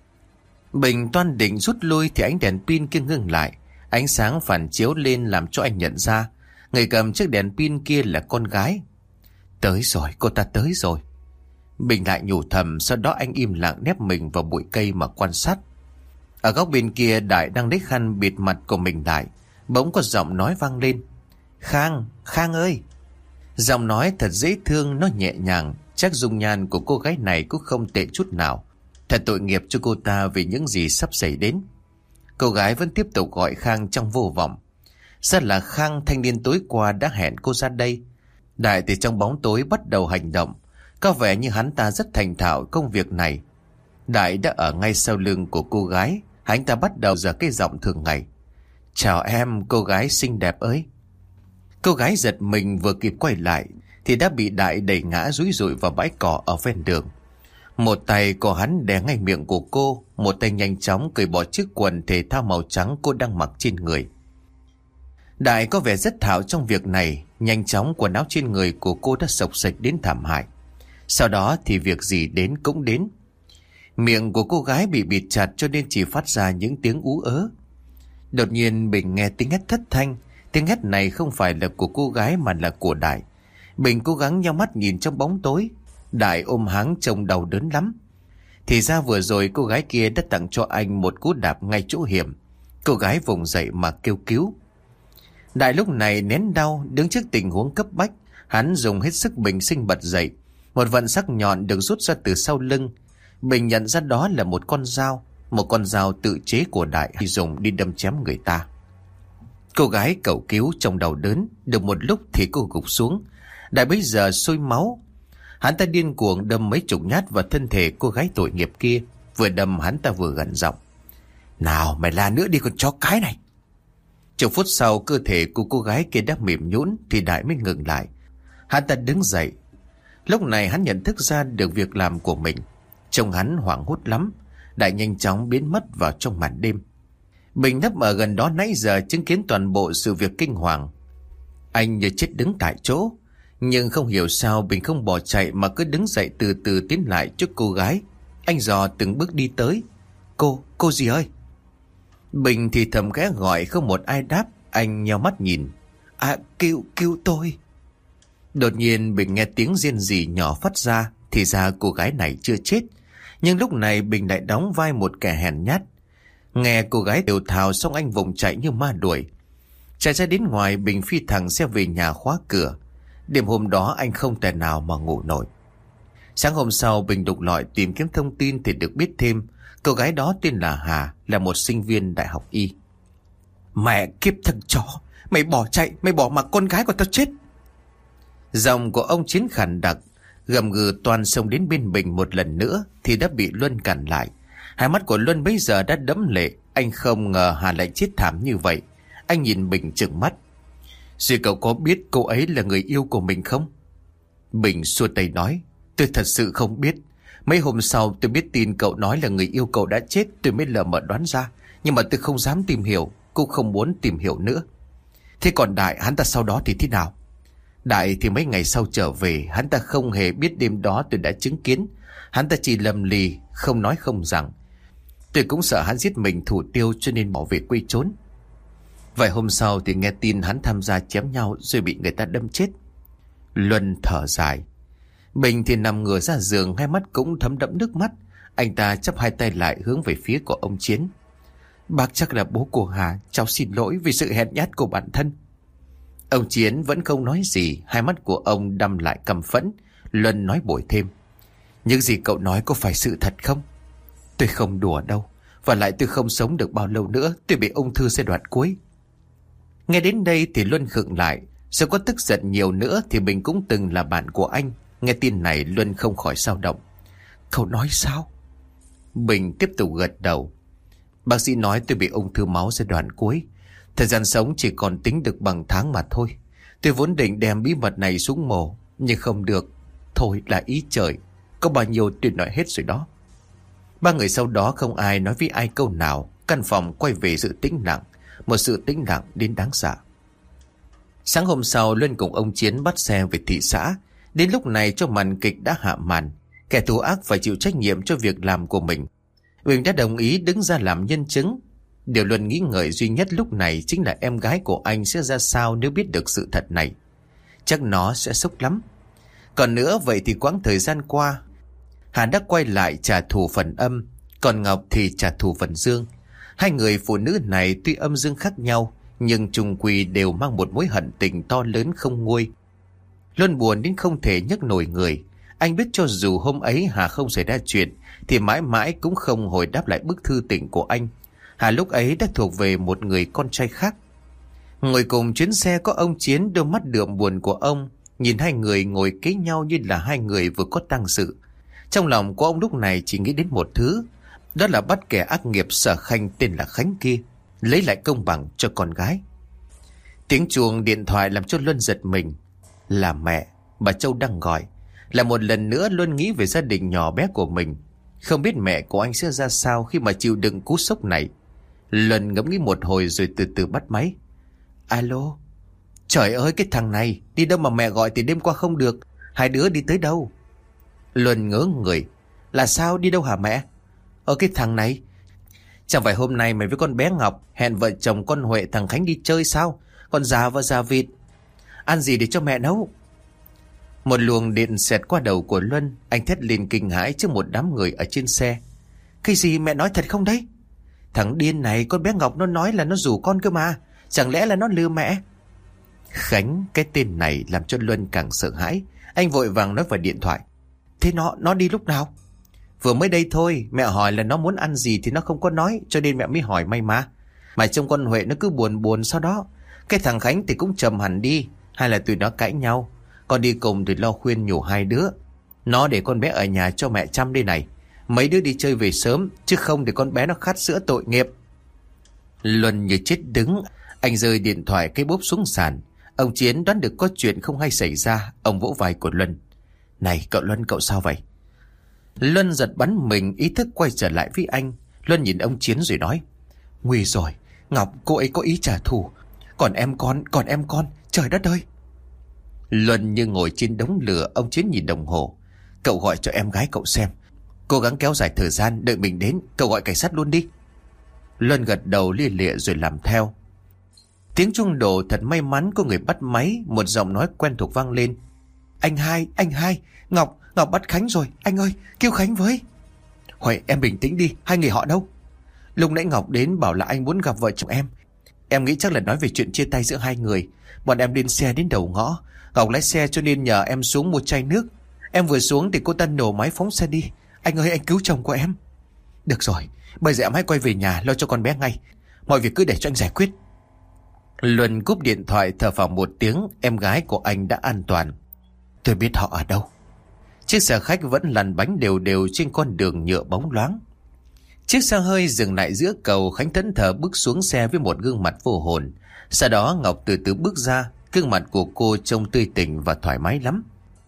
Bình toan định rút lui thì ánh đèn pin kia ngưng lại. Ánh sáng phản chiếu lên làm cho anh nhận ra người cầm chiếc đèn pin kia là con gái. Tới rồi, cô ta tới rồi. Bình lại nhủ thầm, sau đó anh im lặng nép mình vào bụi cây mà quan sát. Ở góc bên kia Đại đang lấy khăn bịt mặt của mình lại. Bỗng có giọng nói vang lên. Khang, Khang ơi. Giọng nói thật dễ thương, nó nhẹ nhàng. Chắc dung nhan của cô gái này cũng không tệ chút nào. Thật tội nghiệp cho cô ta vì những gì sắp xảy đến. Cô gái vẫn tiếp tục gọi Khang trong vô vọng. Sao là Khang, thanh niên tối qua đã hẹn cô ra đây? Đại từ trong bóng tối bắt đầu hành động. Có vẻ như hắn ta rất thành thạo công việc này. Đại đã ở ngay sau lưng của cô gái. Hắn ta bắt đầu giở cái giọng thường ngày. Chào em, cô gái xinh đẹp ơi. Cô gái giật mình vừa kịp quay lại thì đã bị Đại đẩy ngã rúi rụi vào bãi cỏ ở ven đường. Một tay của hắn đè ngay miệng của cô, một tay nhanh chóng cởi bỏ chiếc quần thể thao màu trắng cô đang mặc trên người. Đại có vẻ rất thạo trong việc này. Nhanh chóng quần áo trên người của cô đã xộc xệch đến thảm hại. Sau đó thì việc gì đến cũng đến. Miệng của cô gái bị bịt chặt cho nên chỉ phát ra những tiếng ú ớ. Đột nhiên Bình nghe tiếng hét thất thanh. Tiếng hét này không phải là của cô gái mà là của Đại. Bình cố gắng nhắm mắt nhìn trong bóng tối. Đại ôm háng trông đau đớn lắm. Thì ra vừa rồi cô gái kia đã tặng cho anh một cú đạp ngay chỗ hiểm. Cô gái vùng dậy mà kêu cứu. Đại lúc này nén đau, đứng trước tình huống cấp bách. Hắn dùng hết sức bình sinh bật dậy. Một vận sắc nhọn được rút ra từ sau lưng. Bình nhận ra đó là một con dao. Một con dao tự chế của Đại hay dùng đi đâm chém người ta. Cô gái cầu cứu trong đau đớn. Được một lúc thì cô gục xuống. Đại bây giờ sôi máu. Hắn ta điên cuồng đâm mấy chục nhát vào thân thể cô gái tội nghiệp kia. Vừa đâm hắn ta vừa gằn giọng. Nào mày la nữa đi con chó cái này. Chục phút sau cơ thể của cô gái kia đã mềm nhũn thì Đại mới ngừng lại. Hắn ta đứng dậy. Lúc này hắn nhận thức ra được việc làm của mình. Trông hắn hoảng hốt lắm. Đại nhanh chóng biến mất vào trong màn đêm. Bình nấp ở gần đó nãy giờ chứng kiến toàn bộ sự việc kinh hoàng. Anh như chết đứng tại chỗ. Nhưng không hiểu sao Bình không bỏ chạy mà cứ đứng dậy từ từ tiến lại trước cô gái. Anh dò từng bước đi tới. Cô, cô gì ơi? Bình thì thầm ghé gọi, không một ai đáp. Anh nheo mắt nhìn. À, cứu, cứu tôi. Đột nhiên Bình nghe tiếng rên rỉ nhỏ phát ra. Thì ra cô gái này chưa chết. Nhưng lúc này Bình lại đóng vai một kẻ hèn nhát. Nghe cô gái đều thào xong anh vùng chạy như ma đuổi. Chạy ra đến ngoài, Bình phi thẳng xe về nhà khóa cửa. Đêm hôm đó anh không thể nào mà ngủ nổi. Sáng hôm sau Bình đục lọi tìm kiếm thông tin thì được biết thêm cô gái đó tên là Hà, là một sinh viên đại học y. Mẹ kiếp thằng chó, mày bỏ chạy, mày bỏ mặc con gái của tao chết. Giọng của ông Chiến khàn đặc, gầm gừ toàn xông đến bên Bình một lần nữa thì đã bị Luân cản lại. Hai mắt của Luân bây giờ đã đẫm lệ. Anh không ngờ Hà lại chết thảm như vậy. Anh nhìn Bình trừng mắt. Rồi cậu có biết cô ấy là người yêu của mình không? Bình xua tay nói. Tôi thật sự không biết. Mấy hôm sau tôi biết tin cậu nói là người yêu cậu đã chết, tôi mới lờ mờ đoán ra. Nhưng mà tôi không dám tìm hiểu, cũng không muốn tìm hiểu nữa. Thế còn Đại, hắn ta sau đó thì thế nào? Đại thì mấy ngày sau trở về, hắn ta không hề biết đêm đó tôi đã chứng kiến. Hắn ta chỉ lầm lì, không nói không rằng. Tôi cũng sợ hắn giết mình thủ tiêu cho nên bỏ về quê trốn. Vài hôm sau thì nghe tin hắn tham gia chém nhau rồi bị người ta đâm chết. Luân thở dài. Bình thì nằm ngửa ra giường, hai mắt cũng thấm đẫm nước mắt. Anh ta chắp hai tay lại hướng về phía của ông Chiến. Bác chắc là bố của Hà, cháu xin lỗi vì sự hèn nhát của bản thân. Ông Chiến vẫn không nói gì, hai mắt của ông đăm lại căm phẫn. Luân nói bổ thêm. Những gì cậu nói có phải sự thật không? Tôi không đùa đâu. Và lại tôi không sống được bao lâu nữa, tôi bị ung thư giai đoạn cuối. Nghe đến đây thì Luân khựng lại. Nếu có tức giận nhiều nữa thì Bình cũng từng là bạn của anh. Nghe tin này Luân không khỏi xao động. Cậu nói sao? Bình tiếp tục gật đầu. Bác sĩ nói tôi bị ung thư máu giai đoạn cuối. Thời gian sống chỉ còn tính được bằng tháng mà thôi. Tôi vốn định đem bí mật này xuống mồ, nhưng không được. Thôi là ý trời. Có bao nhiêu tôi nói hết rồi đó. Ba người sau đó không ai nói với ai câu nào. Căn phòng quay về sự tĩnh lặng. Một sự tĩnh lặng đến đáng sợ. Sáng hôm sau Luân cùng ông Chiến bắt xe về thị xã. Đến lúc này cho màn kịch đã hạ màn. Kẻ thù ác phải chịu trách nhiệm cho việc làm của mình. Bình đã đồng ý đứng ra làm nhân chứng. Điều Luân nghĩ ngợi duy nhất lúc này chính là em gái của anh sẽ ra sao nếu biết được sự thật này. Chắc nó sẽ sốc lắm. Còn nữa vậy thì quãng thời gian qua Hà đã quay lại trả thù phần âm, còn Ngọc thì trả thù phần dương. Hai người phụ nữ này tuy âm dương khác nhau, nhưng chung quy đều mang một mối hận tình to lớn không nguôi. Luân buồn đến không thể nhấc nổi người. Anh biết cho dù hôm ấy Hà không xảy ra chuyện thì mãi mãi cũng không hồi đáp lại bức thư tình của anh. Hà lúc ấy đã thuộc về một người con trai khác. Ngồi cùng chuyến xe có ông Chiến, đôi mắt đượm buồn của ông nhìn hai người ngồi kế nhau như là hai người vừa có tang sự. Trong lòng của ông lúc này chỉ nghĩ đến một thứ, đó là bắt kẻ ác nghiệp Sở Khanh tên là Khánh kia, lấy lại công bằng cho con gái. Tiếng chuông điện thoại làm cho Luân giật mình. Là mẹ, bà Châu đang gọi. Là một lần nữa Luân nghĩ về gia đình nhỏ bé của mình. Không biết mẹ của anh sẽ ra sao khi mà chịu đựng cú sốc này. Luân ngẫm nghĩ một hồi rồi từ từ bắt máy. Alo. Trời ơi, cái thằng này đi đâu mà mẹ gọi thì đêm qua không được. Hai đứa đi tới đâu? Luân ngớ người. Là sao, đi đâu hả mẹ? Ở cái thằng này. Chẳng phải hôm nay mày với con bé Ngọc hẹn vợ chồng con Huệ thằng Khánh đi chơi sao? Con già và già vịt. Ăn gì để cho mẹ nấu? Một luồng điện xẹt qua đầu của Luân. Anh thét lên kinh hãi trước một đám người ở trên xe. Cái gì, mẹ nói thật không đấy? Thằng điên này, con bé Ngọc nó nói là nó rủ con cơ mà. Chẳng lẽ là nó lừa mẹ? Khánh, cái tên này làm cho Luân càng sợ hãi. Anh vội vàng nói vào điện thoại. Thế nó, nó đi lúc nào? Vừa mới đây thôi. Mẹ hỏi là nó muốn ăn gì thì nó không có nói, cho nên mẹ mới hỏi may mà. Mà trông con Huệ nó cứ buồn buồn sau đó. Cái thằng Khánh thì cũng trầm hẳn đi. Hay là tụi nó cãi nhau. Con đi cùng thì lo khuyên nhủ hai đứa. Nó để con bé ở nhà cho mẹ chăm đây này. Mấy đứa đi chơi về sớm, chứ không để con bé nó khát sữa tội nghiệp. Luân như chết đứng. Anh rơi điện thoại cái bốp xuống sàn. Ông Chiến đoán được có chuyện không hay xảy ra. Ông vỗ vai của Luân. Này cậu Luân, cậu sao vậy? Luân giật bắn mình, ý thức quay trở lại với anh. Luân nhìn ông Chiến rồi nói. Nguy rồi, Ngọc cô ấy có ý trả thù. Còn em con, còn em con, trời đất ơi. Luân như ngồi trên đống lửa. Ông Chiến nhìn đồng hồ. Cậu gọi cho em gái cậu xem. Cố gắng kéo dài thời gian, đợi mình đến, cậu gọi cảnh sát luôn đi. Luân gật đầu lia lịa rồi làm theo. Tiếng chuông đổ thật may mắn có người bắt máy. Một giọng nói quen thuộc vang lên. Anh hai, anh hai, Ngọc, Ngọc bắt Khánh rồi. Anh ơi, kêu Khánh với. Huệ, em bình tĩnh đi, hai người họ đâu? Lúc nãy Ngọc đến bảo là anh muốn gặp vợ chồng em. Em nghĩ chắc là nói về chuyện chia tay giữa hai người. Bọn em lên xe đến đầu ngõ. Ngọc lái xe cho nên nhờ em xuống mua chai nước. Em vừa xuống thì cô ta nổ máy phóng xe đi. Anh ơi, anh cứu chồng của em. Được rồi, bây giờ em hãy quay về nhà lo cho con bé ngay. Mọi việc cứ để cho anh giải quyết. Luân cúp điện thoại, thở phào một tiếng. Em gái của anh đã an toàn. Tôi biết họ ở đâu. Chiếc xe khách vẫn lăn bánh đều đều trên con đường nhựa bóng loáng. Chiếc xe hơi dừng lại giữa cầu. Khánh thẫn thờ bước xuống xe với một gương mặt vô hồn. Sau đó Ngọc từ từ bước ra. Gương mặt của cô trông tươi tỉnh và thoải mái lắm.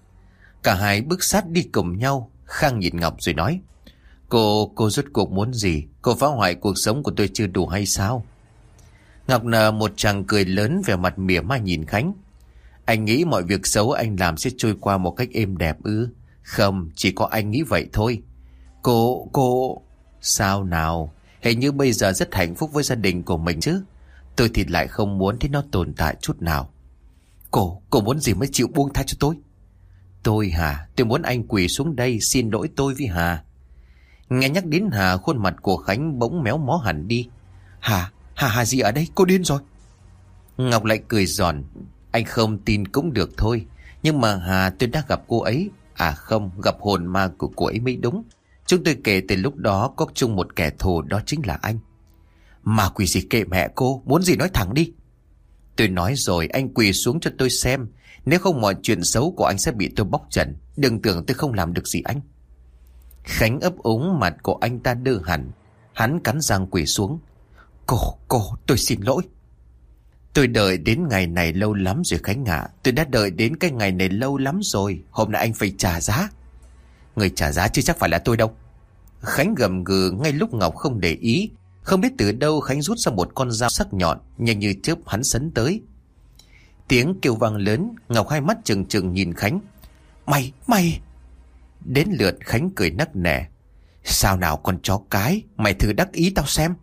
Cả hai bước sát đi cùng nhau. Khang nhìn Ngọc rồi nói. Cô, cô rốt cuộc muốn gì? Cô phá hoại cuộc sống của tôi chưa đủ hay sao? Ngọc nở một tràng cười lớn, vẻ mặt mỉa mai nhìn Khánh. Anh nghĩ mọi việc xấu anh làm sẽ trôi qua một cách êm đẹp ư? Không, chỉ có anh nghĩ vậy thôi. Cô, cô... Sao nào? Hình như bây giờ rất hạnh phúc với gia đình của mình chứ. Tôi thì lại không muốn thấy nó tồn tại chút nào. Cô, cô muốn gì mới chịu buông tha cho tôi? Tôi hả? Tôi muốn anh quỳ xuống đây xin lỗi tôi với Hà. Nghe nhắc đến Hà, khuôn mặt của Khánh bỗng méo mó hẳn đi. Hà? Hà Hà gì ở đây? Cô điên rồi. Ngọc lại cười giòn. Anh không tin cũng được thôi. Nhưng mà Hà, tôi đã gặp cô ấy. À không, gặp hồn ma của cô ấy mới đúng. Chúng tôi kể từ lúc đó có chung một kẻ thù, đó chính là anh. Mà quỷ gì kệ mẹ cô, muốn gì nói thẳng đi. Tôi nói rồi, anh quỳ xuống cho tôi xem. Nếu không mọi chuyện xấu của anh sẽ bị tôi bóc trần. Đừng tưởng tôi không làm được gì anh. Khánh ấp úng, mặt của anh ta đơ hẳn. Hắn cắn răng quỳ xuống. Cô, cô, tôi xin lỗi. Tôi đợi đến ngày này lâu lắm rồi Khánh ạ. Tôi đã đợi đến cái ngày này lâu lắm rồi. Hôm nay anh phải trả giá. Người trả giá chứ chắc phải là tôi đâu. Khánh gầm gừ ngay lúc Ngọc không để ý. Không biết từ đâu Khánh rút ra một con dao sắc nhọn. Nhanh như chớp hắn sấn tới. Tiếng kêu vang lớn. Ngọc hai mắt trừng trừng nhìn Khánh. Mày, mày... Đến lượt Khánh cười nắc nẻ. Sao nào con chó cái, mày thử đắc ý tao xem.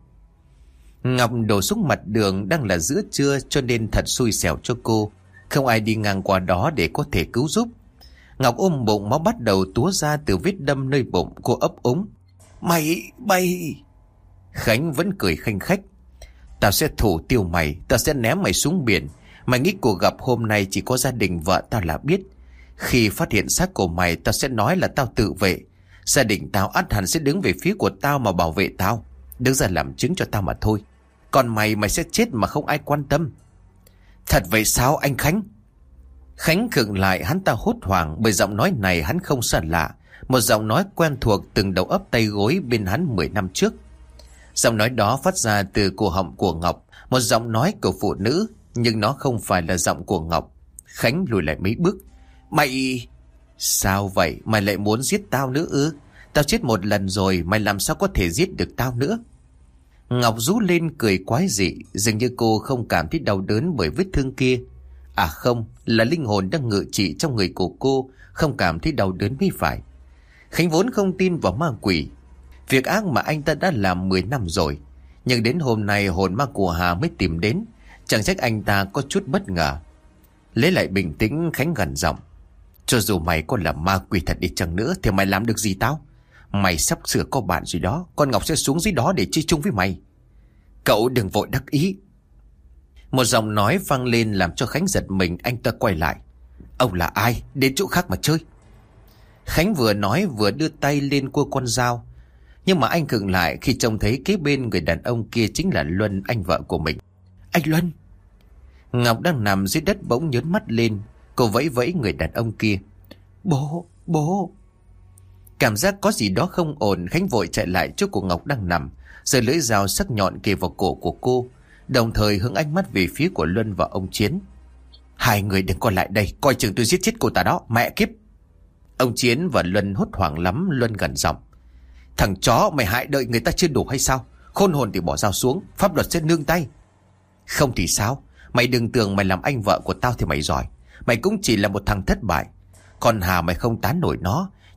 Ngọc đổ xuống mặt đường, đang là giữa trưa cho nên thật xui xẻo cho cô. Không ai đi ngang qua đó để có thể cứu giúp. Ngọc ôm bụng, máu bắt đầu túa ra từ vết đâm nơi bụng. Cô ấp úng. Mày, mày... Khánh vẫn cười khanh khách. Tao sẽ thủ tiêu mày, tao sẽ ném mày xuống biển. Mày nghĩ cuộc gặp hôm nay chỉ có gia đình vợ tao là biết. Khi phát hiện xác của mày, tao sẽ nói là tao tự vệ. Gia đình tao ắt hẳn sẽ đứng về phía của tao mà bảo vệ tao. Đứng ra làm chứng cho tao mà thôi. Còn mày, mày sẽ chết mà không ai quan tâm. Thật vậy sao anh Khánh? Khánh khựng lại, hắn ta hốt hoảng bởi giọng nói này hắn không xa lạ. Một giọng nói quen thuộc từng đầu ấp tay gối bên hắn mười năm trước. Giọng nói đó phát ra từ cổ họng của Ngọc. Một giọng nói của phụ nữ, nhưng nó không phải là giọng của Ngọc. Khánh lùi lại mấy bước. Mày... Sao vậy? Mày lại muốn giết tao nữa ư? Tao chết một lần rồi, mày làm sao có thể giết được tao nữa? Ngọc rú lên cười quái dị. Dường như cô không cảm thấy đau đớn bởi vết thương kia. À không, là linh hồn đang ngự trị trong người của cô, không cảm thấy đau đớn mới phải. Khánh vốn không tin vào ma quỷ. Việc ác mà anh ta đã làm mười năm rồi. Nhưng đến hôm nay hồn ma của Hà mới tìm đến. Chẳng trách anh ta có chút bất ngờ. Lấy lại bình tĩnh, Khánh gằn giọng. Cho dù mày có là ma quỷ thật đi chăng nữa thì mày làm được gì tao? Mày sắp sửa có bạn rồi đó. Con Ngọc sẽ xuống dưới đó để chơi chung với mày. Cậu đừng vội đắc ý. Một giọng nói vang lên làm cho Khánh giật mình. Anh ta quay lại. Ông là ai? Đến chỗ khác mà chơi. Khánh vừa nói vừa đưa tay lên cua con dao. Nhưng mà anh khựng lại khi trông thấy kế bên người đàn ông kia chính là Luân, anh vợ của mình. Anh Luân! Ngọc đang nằm dưới đất bỗng nhớn mắt lên. Cô vẫy vẫy người đàn ông kia. Bố! Bố! Cảm giác có gì đó không ổn, Khánh vội chạy lại chỗ của Ngọc đang nằm, giơ lưỡi dao sắc nhọn kề vào cổ của cô, đồng thời hướng ánh mắt về phía của Luân và ông Chiến. Hai người đừng còn lại đây, coi chừng tôi giết chết cô ta đó, mẹ kiếp! Ông Chiến và Luân hốt hoảng lắm. Luân gằn giọng. Thằng chó, mày hại đợi người ta chưa đủ hay sao? Khôn hồn thì bỏ dao xuống, pháp luật sẽ nương tay. Không thì sao? Mày đừng tưởng mày làm anh vợ của tao thì mày giỏi. Mày cũng chỉ là một thằng thất bại. Còn Hà mày không tán nổi nó,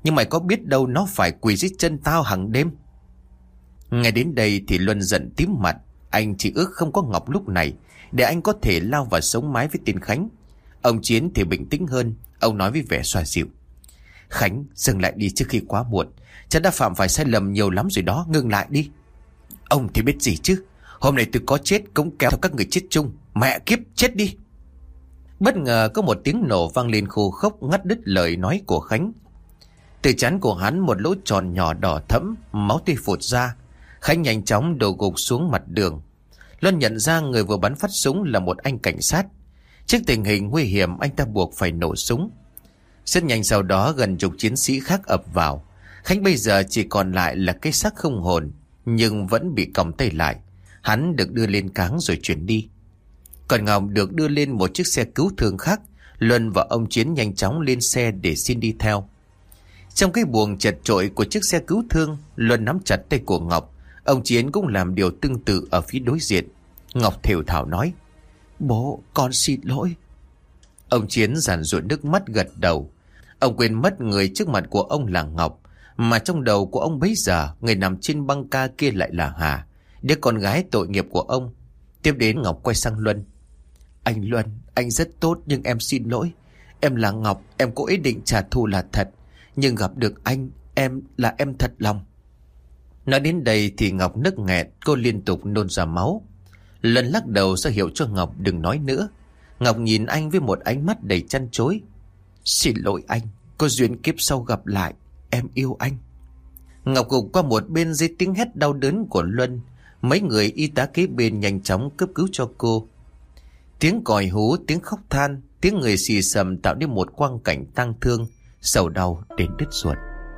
Nhưng mày có biết đâu nó phải quỳ dưới chân tao hàng đêm. Nghe đến đây thì Luân giận tím mặt. Anh chỉ ước không có Ngọc lúc này, để anh có thể lao vào sống mái với tên Khánh. Ông Chiến thì bình tĩnh hơn. Ông nói với vẻ xoa dịu: Khánh, dừng lại đi trước khi quá muộn. Cha đã phạm phải sai lầm nhiều lắm rồi đó, ngừng lại đi. Ông thì biết gì chứ. Hôm nay tôi có chết cũng kéo theo các người chết chung. Mẹ kiếp, chết đi. Bất ngờ có một tiếng nổ vang lên khô khốc, ngắt đứt lời nói của Khánh. Từ trán của hắn một lỗ tròn nhỏ đỏ thẫm, máu tươi phụt ra. Khánh nhanh chóng đổ gục xuống mặt đường. Luân nhận ra người vừa bắn phát súng là một anh cảnh sát. Trước tình hình nguy hiểm, anh ta buộc phải nổ súng. Rất nhanh sau đó gần chục chiến sĩ khác ập vào. Khánh bây giờ chỉ còn lại là cái xác không hồn, nhưng vẫn bị còng tay lại. Hắn được đưa lên cáng rồi chuyển đi. Còn Ngọc được đưa lên một chiếc xe cứu thương khác. Luân và ông Chiến nhanh chóng lên xe để xin đi theo. Trong cái buồng chật chội của chiếc xe cứu thương, Luân nắm chặt tay của Ngọc. Ông Chiến cũng làm điều tương tự ở phía đối diện. Ngọc thều thào nói: Bố, con xin lỗi. Ông Chiến giàn ruộng nước mắt gật đầu. Ông quên mất người trước mặt của ông là Ngọc, mà trong đầu của ông bấy giờ người nằm trên băng ca kia lại là Hà, đứa con gái tội nghiệp của ông. Tiếp đến Ngọc quay sang Luân: Anh Luân, anh rất tốt nhưng em xin lỗi. Em là Ngọc, em có ý định trả thù là thật, nhưng gặp được anh, em là em thật lòng. Nói đến đây thì Ngọc nức nghẹn, cô liên tục nôn ra máu. Luân lắc đầu ra hiệu cho Ngọc đừng nói nữa. Ngọc nhìn anh với một ánh mắt đầy chăn chối. Xin lỗi anh, có duyên kiếp sau gặp lại, em yêu anh. Ngọc gục qua một bên dưới tiếng hét đau đớn của Luân. Mấy người y tá kế bên nhanh chóng cấp cứu cho cô. Tiếng còi hú, tiếng khóc than, tiếng người xì xầm tạo nên một quang cảnh tang thương, sầu đau đến đứt ruột.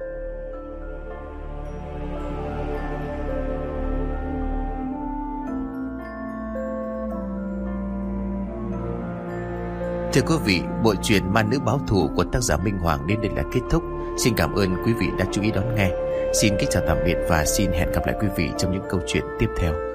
Thưa quý vị, bộ truyện Ma Nữ Báo Thù của tác giả Minh Hoàng đến đây là kết thúc. Xin cảm ơn quý vị đã chú ý đón nghe. Xin kính chào tạm biệt và xin hẹn gặp lại quý vị trong những câu chuyện tiếp theo.